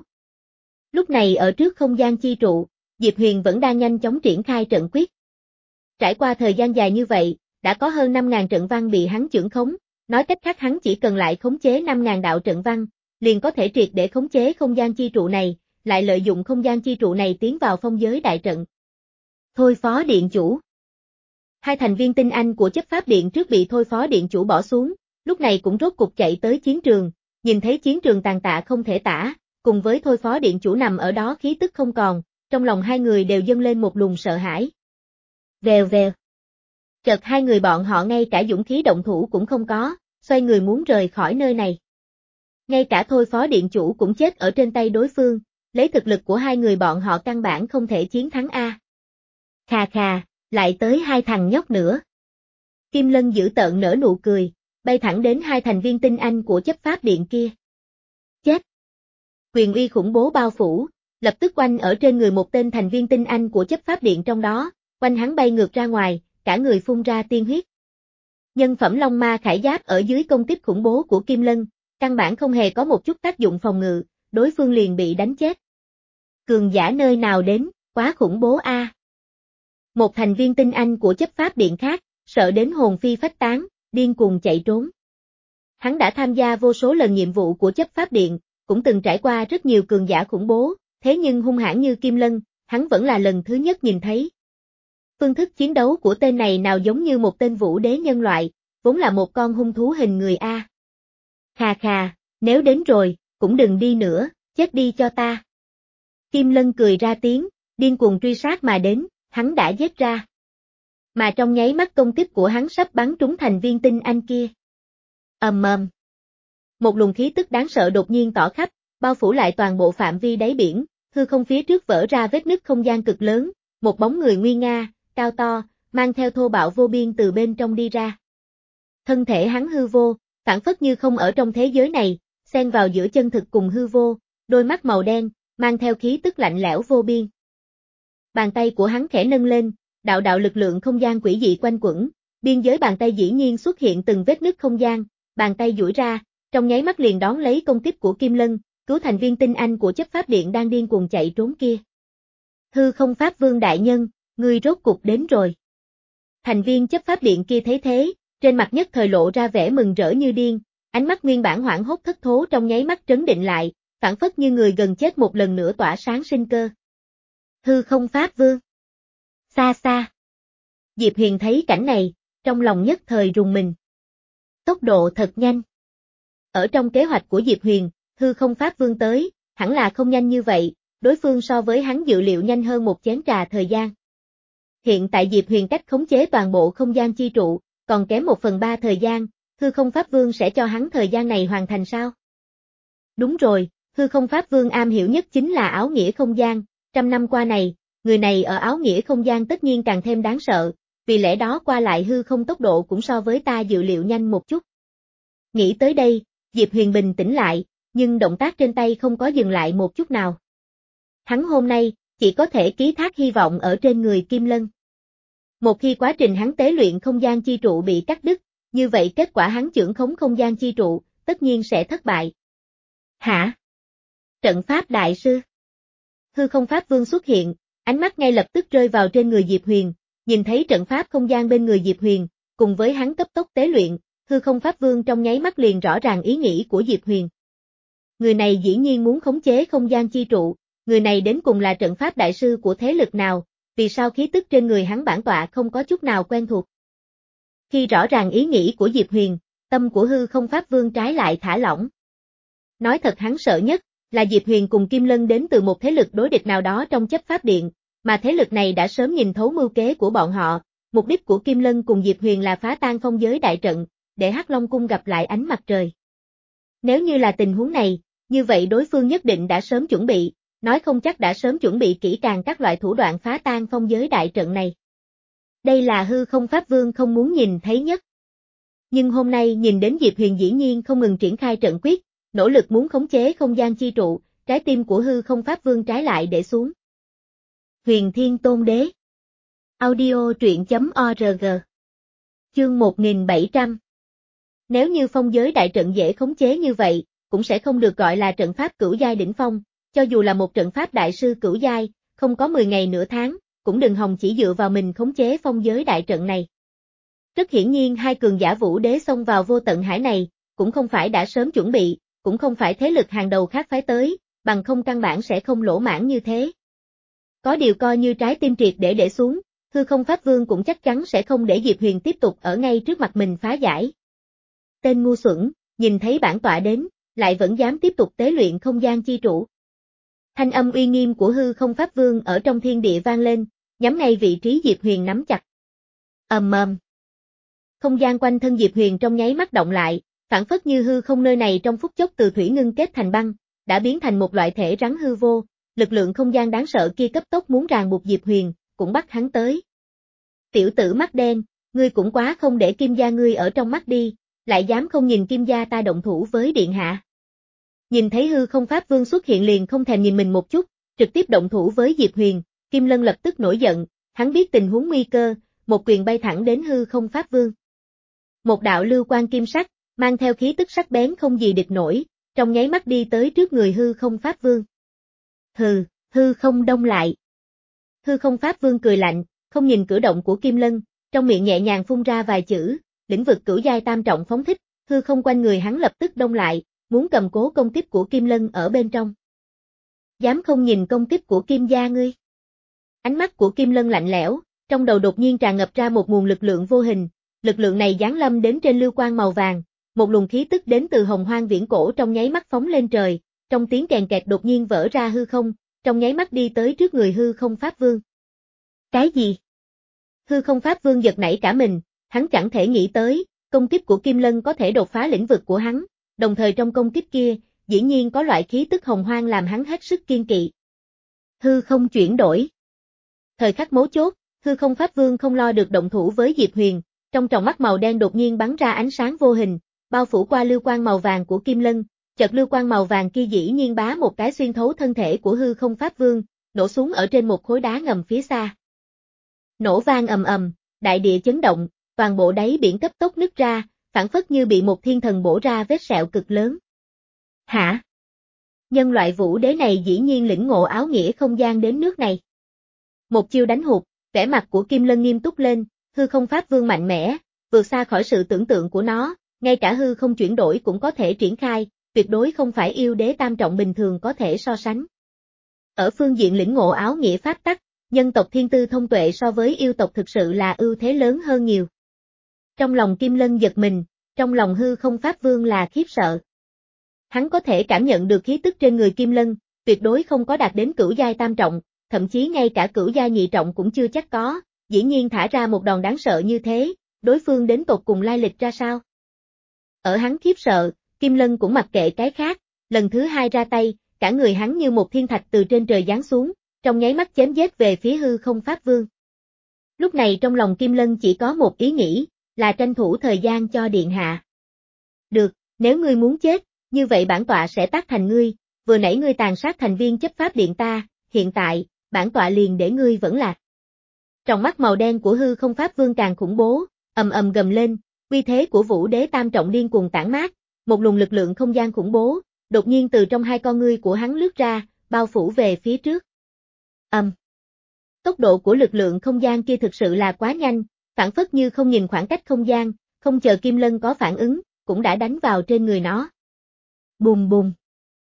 [SPEAKER 1] Lúc này ở trước không gian chi trụ, Diệp Huyền vẫn đang nhanh chóng triển khai trận quyết. Trải qua thời gian dài như vậy, đã có hơn năm nghìn trận văn bị hắn chưởng khống, nói cách khác hắn chỉ cần lại khống chế năm nghìn đạo trận văn, liền có thể triệt để khống chế không gian chi trụ này, lại lợi dụng không gian chi trụ này tiến vào phong giới đại trận. Thôi Phó Điện Chủ. Hai thành viên tinh anh của chấp pháp điện trước bị Thôi Phó Điện Chủ bỏ xuống, lúc này cũng rốt cục chạy tới chiến trường, nhìn thấy chiến trường tàn tạ không thể tả, cùng với Thôi Phó Điện Chủ nằm ở đó khí tức không còn, trong lòng hai người đều dâng lên một luồng sợ hãi. Vèo vèo. Chợt hai người bọn họ ngay cả dũng khí động thủ cũng không có, xoay người muốn rời khỏi nơi này. Ngay cả Thôi Phó Điện Chủ cũng chết ở trên tay đối phương, lấy thực lực của hai người bọn họ căn bản không thể chiến thắng a. Khà khà, lại tới hai thằng nhóc nữa. Kim Lân giữ tợn nở nụ cười, bay thẳng đến hai thành viên tinh anh của chấp pháp điện kia. Chết! Quyền uy khủng bố bao phủ, lập tức quanh ở trên người một tên thành viên tinh anh của chấp pháp điện trong đó, quanh hắn bay ngược ra ngoài, cả người phun ra tiên huyết. Nhân phẩm Long Ma Khải Giáp ở dưới công kích khủng bố của Kim Lân, căn bản không hề có một chút tác dụng phòng ngự, đối phương liền bị đánh chết. Cường giả nơi nào đến, quá khủng bố a. À. Một thành viên tinh anh của chấp pháp điện khác, sợ đến hồn phi phách tán, điên cuồng chạy trốn. Hắn đã tham gia vô số lần nhiệm vụ của chấp pháp điện, cũng từng trải qua rất nhiều cường giả khủng bố, thế nhưng hung hãn như Kim Lân, hắn vẫn là lần thứ nhất nhìn thấy. Phương thức chiến đấu của tên này nào giống như một tên vũ đế nhân loại, vốn là một con hung thú hình người a. À. Khà khà, nếu đến rồi, cũng đừng đi nữa, chết đi cho ta. Kim Lân cười ra tiếng, điên cuồng truy sát mà đến, hắn đã giết ra. Mà trong nháy mắt công kích của hắn sắp bắn trúng thành viên tinh anh kia. Ầm ầm. Một luồng khí tức đáng sợ đột nhiên tỏ khắp, bao phủ lại toàn bộ phạm vi đáy biển, hư không phía trước vỡ ra vết nứt không gian cực lớn, một bóng người nguy nga, cao to, mang theo thô bạo vô biên từ bên trong đi ra. Thân thể hắn hư vô, phảng phất như không ở trong thế giới này, xen vào giữa chân thực cùng hư vô, đôi mắt màu đen, mang theo khí tức lạnh lẽo vô biên. Bàn tay của hắn khẽ nâng lên, đạo đạo lực lượng không gian quỷ dị quanh quẩn, biên giới bàn tay dĩ nhiên xuất hiện từng vết nứt không gian, bàn tay duỗi ra, trong nháy mắt liền đón lấy công kích của Kim Lân, cứu thành viên tinh anh của chấp pháp điện đang điên cuồng chạy trốn kia. Hư không Pháp Vương đại nhân, ngươi rốt cục đến rồi. Thành viên chấp pháp điện kia thấy thế, trên mặt nhất thời lộ ra vẻ mừng rỡ như điên, ánh mắt nguyên bản hoảng hốt thất thố trong nháy mắt trấn định lại, phảng phất như người gần chết một lần nữa tỏa sáng sinh cơ. Hư không Pháp Vương. Xa xa. Diệp Huyền thấy cảnh này, trong lòng nhất thời rùng mình. Tốc độ thật nhanh. Ở trong kế hoạch của Diệp Huyền, hư không Pháp Vương tới, hẳn là không nhanh như vậy, đối phương so với hắn dự liệu nhanh hơn một chén trà thời gian. Hiện tại Diệp Huyền cách khống chế toàn bộ không gian chi trụ, còn kém một phần ba thời gian, hư không Pháp Vương sẽ cho hắn thời gian này hoàn thành sao? Đúng rồi, hư không Pháp Vương am hiểu nhất chính là áo nghĩa không gian, trăm năm qua này, người này ở áo nghĩa không gian tất nhiên càng thêm đáng sợ, vì lẽ đó qua lại hư không tốc độ cũng so với ta dự liệu nhanh một chút. Nghĩ tới đây, Diệp Huyền bình tĩnh lại, nhưng động tác trên tay không có dừng lại một chút nào. Hắn hôm nay, chỉ có thể ký thác hy vọng ở trên người Kim Lân. Một khi quá trình hắn tế luyện không gian chi trụ bị cắt đứt, như vậy kết quả hắn chưởng khống không gian chi trụ, tất nhiên sẽ thất bại. Hả? Trận pháp đại sư. Hư không Pháp Vương xuất hiện, ánh mắt ngay lập tức rơi vào trên người Diệp Huyền, nhìn thấy trận pháp không gian bên người Diệp Huyền, cùng với hắn cấp tốc tế luyện, hư không Pháp Vương trong nháy mắt liền rõ ràng ý nghĩ của Diệp Huyền. Người này dĩ nhiên muốn khống chế không gian chi trụ, người này đến cùng là trận pháp đại sư của thế lực nào, vì sao khí tức trên người hắn bản tọa không có chút nào quen thuộc. Khi rõ ràng ý nghĩ của Diệp Huyền, tâm của hư không pháp vương trái lại thả lỏng. Nói thật hắn sợ nhất, là Diệp Huyền cùng Kim Lân đến từ một thế lực đối địch nào đó trong chấp pháp điện, mà thế lực này đã sớm nhìn thấu mưu kế của bọn họ, mục đích của Kim Lân cùng Diệp Huyền là phá tan phong giới đại trận, để Hắc Long cung gặp lại ánh mặt trời. Nếu như là tình huống này, như vậy đối phương nhất định đã sớm chuẩn bị, nói không chắc đã sớm chuẩn bị kỹ càng các loại thủ đoạn phá tan phong giới đại trận này. Đây là hư không pháp vương không muốn nhìn thấy nhất. Nhưng hôm nay nhìn đến Diệp Huyền dĩ nhiên không ngừng triển khai trận quyết, nỗ lực muốn khống chế không gian chi trụ, trái tim của hư không pháp vương trái lại để xuống. Huyền Thiên Tôn Đế. Audio truyện chấm org. Chương một nghìn bảy trăm. Nếu như phong giới đại trận dễ khống chế như vậy, cũng sẽ không được gọi là trận pháp cửu giai đỉnh phong, cho dù là một trận pháp đại sư cửu giai, không có mười ngày nửa tháng, cũng đừng hòng chỉ dựa vào mình khống chế phong giới đại trận này. Rất hiển nhiên hai cường giả vũ đế xông vào vô tận hải này, cũng không phải đã sớm chuẩn bị, cũng không phải thế lực hàng đầu khác phái tới, bằng không căn bản sẽ không lỗ mãn như thế. Có điều coi như trái tim triệt để để xuống, hư không pháp vương cũng chắc chắn sẽ không để Diệp Huyền tiếp tục ở ngay trước mặt mình phá giải. Tên ngu xuẩn, nhìn thấy bản tọa đến, lại vẫn dám tiếp tục tế luyện không gian chi trụ. Thanh âm uy nghiêm của hư không pháp vương ở trong thiên địa vang lên, nhắm ngay vị trí Diệp Huyền nắm chặt. Ầm ầm. Không gian quanh thân Diệp Huyền trong nháy mắt động lại, phản phất như hư không nơi này trong phút chốc từ thủy ngưng kết thành băng, đã biến thành một loại thể rắn hư vô, lực lượng không gian đáng sợ kia cấp tốc muốn ràng buộc Diệp Huyền, cũng bắt hắn tới. Tiểu tử mắt đen, ngươi cũng quá không để Kim gia ngươi ở trong mắt đi, lại dám không nhìn Kim gia ta động thủ với điện hạ. Nhìn thấy hư không pháp vương xuất hiện liền không thèm nhìn mình một chút, trực tiếp động thủ với Diệp Huyền, Kim Lân lập tức nổi giận, hắn biết tình huống nguy cơ, một quyền bay thẳng đến hư không pháp vương. Một đạo lưu quang kim sắc, mang theo khí tức sắc bén không gì địch nổi, trong nháy mắt đi tới trước người hư không pháp vương. Hừ, hư không đông lại. Hư không pháp vương cười lạnh, không nhìn cử động của Kim Lân, trong miệng nhẹ nhàng phun ra vài chữ, lĩnh vực cửu giai tam trọng phóng thích, hư không quanh người hắn lập tức đông lại, muốn cầm cố công kích của Kim Lân ở bên trong. Dám không nhìn công kích của Kim gia ngươi. Ánh mắt của Kim Lân lạnh lẽo, trong đầu đột nhiên tràn ngập ra một nguồn lực lượng vô hình, lực lượng này giáng lâm đến trên lưu quang màu vàng, một luồng khí tức đến từ hồng hoang viễn cổ trong nháy mắt phóng lên trời, trong tiếng kèn kẹt đột nhiên vỡ ra hư không, trong nháy mắt đi tới trước người hư không pháp vương. Cái gì? Hư không pháp vương giật nảy cả mình, hắn chẳng thể nghĩ tới, công kích của Kim Lân có thể đột phá lĩnh vực của hắn, đồng thời trong công kích kia, dĩ nhiên có loại khí tức hồng hoang làm hắn hết sức kiên kỵ. Hư không chuyển đổi. Thời khắc mấu chốt, hư không pháp vương không lo được động thủ với Diệp Huyền, trong tròng mắt màu đen đột nhiên bắn ra ánh sáng vô hình, bao phủ qua lưu quang màu vàng của Kim Lân, chợt lưu quang màu vàng kia dĩ nhiên bá một cái xuyên thấu thân thể của hư không pháp vương, nổ xuống ở trên một khối đá ngầm phía xa. Nổ vang ầm ầm, đại địa chấn động, toàn bộ đáy biển cấp tốc nứt ra, phản phất như bị một thiên thần bổ ra vết sẹo cực lớn. Hả? Nhân loại vũ đế này dĩ nhiên lĩnh ngộ áo nghĩa không gian đến nước này. Một chiêu đánh hụt, vẻ mặt của Kim Lân nghiêm túc lên, hư không pháp vương mạnh mẽ, vượt xa khỏi sự tưởng tượng của nó, ngay cả hư không chuyển đổi cũng có thể triển khai, tuyệt đối không phải yêu đế tam trọng bình thường có thể so sánh. Ở phương diện lĩnh ngộ áo nghĩa pháp tắc, nhân tộc thiên tư thông tuệ so với yêu tộc thực sự là ưu thế lớn hơn nhiều. Trong lòng Kim Lân giật mình, trong lòng hư không pháp vương là khiếp sợ. Hắn có thể cảm nhận được khí tức trên người Kim Lân, tuyệt đối không có đạt đến cửu giai tam trọng, thậm chí ngay cả cửu giai nhị trọng cũng chưa chắc có, dĩ nhiên thả ra một đòn đáng sợ như thế, đối phương đến tột cùng lai lịch ra sao? Ở hắn khiếp sợ, Kim Lân cũng mặc kệ cái khác, lần thứ hai ra tay, cả người hắn như một thiên thạch từ trên trời giáng xuống, trong nháy mắt chém giết về phía hư không pháp vương. Lúc này trong lòng Kim Lân chỉ có một ý nghĩ, là tranh thủ thời gian cho điện hạ. Được, nếu ngươi muốn chết, như vậy bản tọa sẽ tác thành ngươi, vừa nãy ngươi tàn sát thành viên chấp pháp điện ta, hiện tại, bản tọa liền để ngươi vẫn lạc. Trong mắt màu đen của hư không pháp vương càng khủng bố, ầm ầm gầm lên, uy thế của vũ đế tam trọng điên cuồng tản mát, một luồng lực lượng không gian khủng bố, đột nhiên từ trong hai con ngươi của hắn lướt ra, bao phủ về phía trước. Ầm. Tốc độ của lực lượng không gian kia thực sự là quá nhanh, phản phất như không nhìn khoảng cách không gian, không chờ Kim Lân có phản ứng, cũng đã đánh vào trên người nó. Bùm bùm.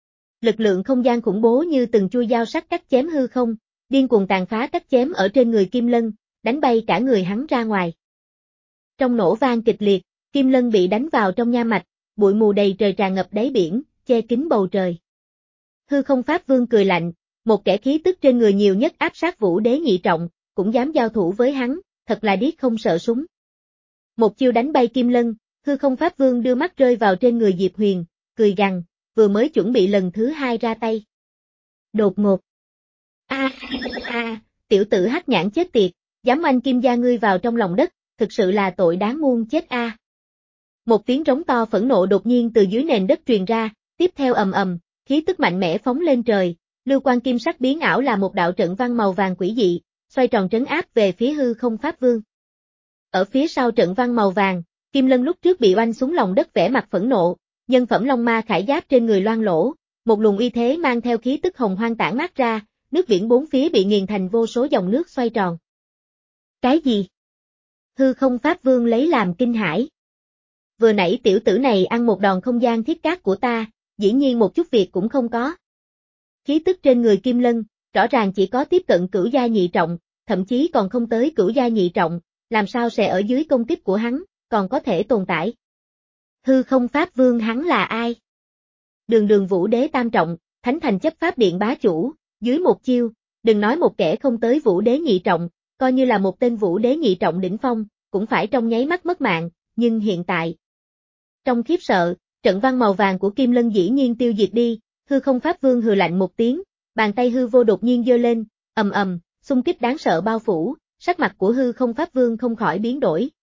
[SPEAKER 1] Lực lượng không gian khủng bố như từng chuôi dao sắc cắt chém hư không, điên cuồng tàn phá cắt chém ở trên người Kim Lân, đánh bay cả người hắn ra ngoài. Trong nổ vang kịch liệt, Kim Lân bị đánh vào trong nha mạch, bụi mù đầy trời tràn ngập đáy biển, che kín bầu trời. Hư không Pháp Vương cười lạnh, một kẻ khí tức trên người nhiều nhất áp sát Vũ Đế nhị trọng, cũng dám giao thủ với hắn, thật là điếc không sợ súng. Một chiêu đánh bay Kim Lân, Hư không Pháp Vương đưa mắt rơi vào trên người Diệp Huyền, cười gằn, vừa mới chuẩn bị lần thứ hai ra tay. Đột ngột. A a, tiểu tử hắc nhãn chết tiệt, dám oanh Kim gia ngươi vào trong lòng đất, thực sự là tội đáng muôn chết a. À. Một tiếng trống to phẫn nộ đột nhiên từ dưới nền đất truyền ra, tiếp theo ầm ầm, khí tức mạnh mẽ phóng lên trời, lưu quan kim sắc biến ảo là một đạo trận văn màu vàng quỷ dị, xoay tròn trấn áp về phía Hư không Pháp Vương. Ở phía sau trận văn màu vàng, Kim Lân lúc trước bị oanh xuống lòng đất vẻ mặt phẫn nộ, nhân phẩm Long Ma khải giáp trên người loang lỗ, một luồng uy thế mang theo khí tức hồng hoang tản mát ra, nước biển bốn phía bị nghiền thành vô số dòng nước xoay tròn. Cái gì? Hư không Pháp Vương lấy làm kinh hãi. Vừa nãy tiểu tử này ăn một đòn không gian thiết cát của ta, dĩ nhiên một chút việc cũng không có. Khí tức trên người Kim Lân, rõ ràng chỉ có tiếp cận cửu gia nhị trọng, thậm chí còn không tới cửu gia nhị trọng, làm sao sẽ ở dưới công kích của hắn, còn có thể tồn tại. Hư không Pháp Vương hắn là ai? Đường đường Vũ Đế tam trọng, Thánh Thành chấp pháp điện bá chủ, dưới một chiêu, đừng nói một kẻ không tới Vũ Đế nhị trọng, coi như là một tên Vũ Đế nhị trọng đỉnh phong, cũng phải trong nháy mắt mất mạng, nhưng hiện tại. Trong khiếp sợ, trận văn màu vàng của Kim Lân dĩ nhiên tiêu diệt đi, Hư không Pháp Vương hừ lạnh một tiếng, bàn tay hư vô đột nhiên giơ lên, ầm ầm, xung kích đáng sợ bao phủ, sắc mặt của Hư không Pháp Vương không khỏi biến đổi,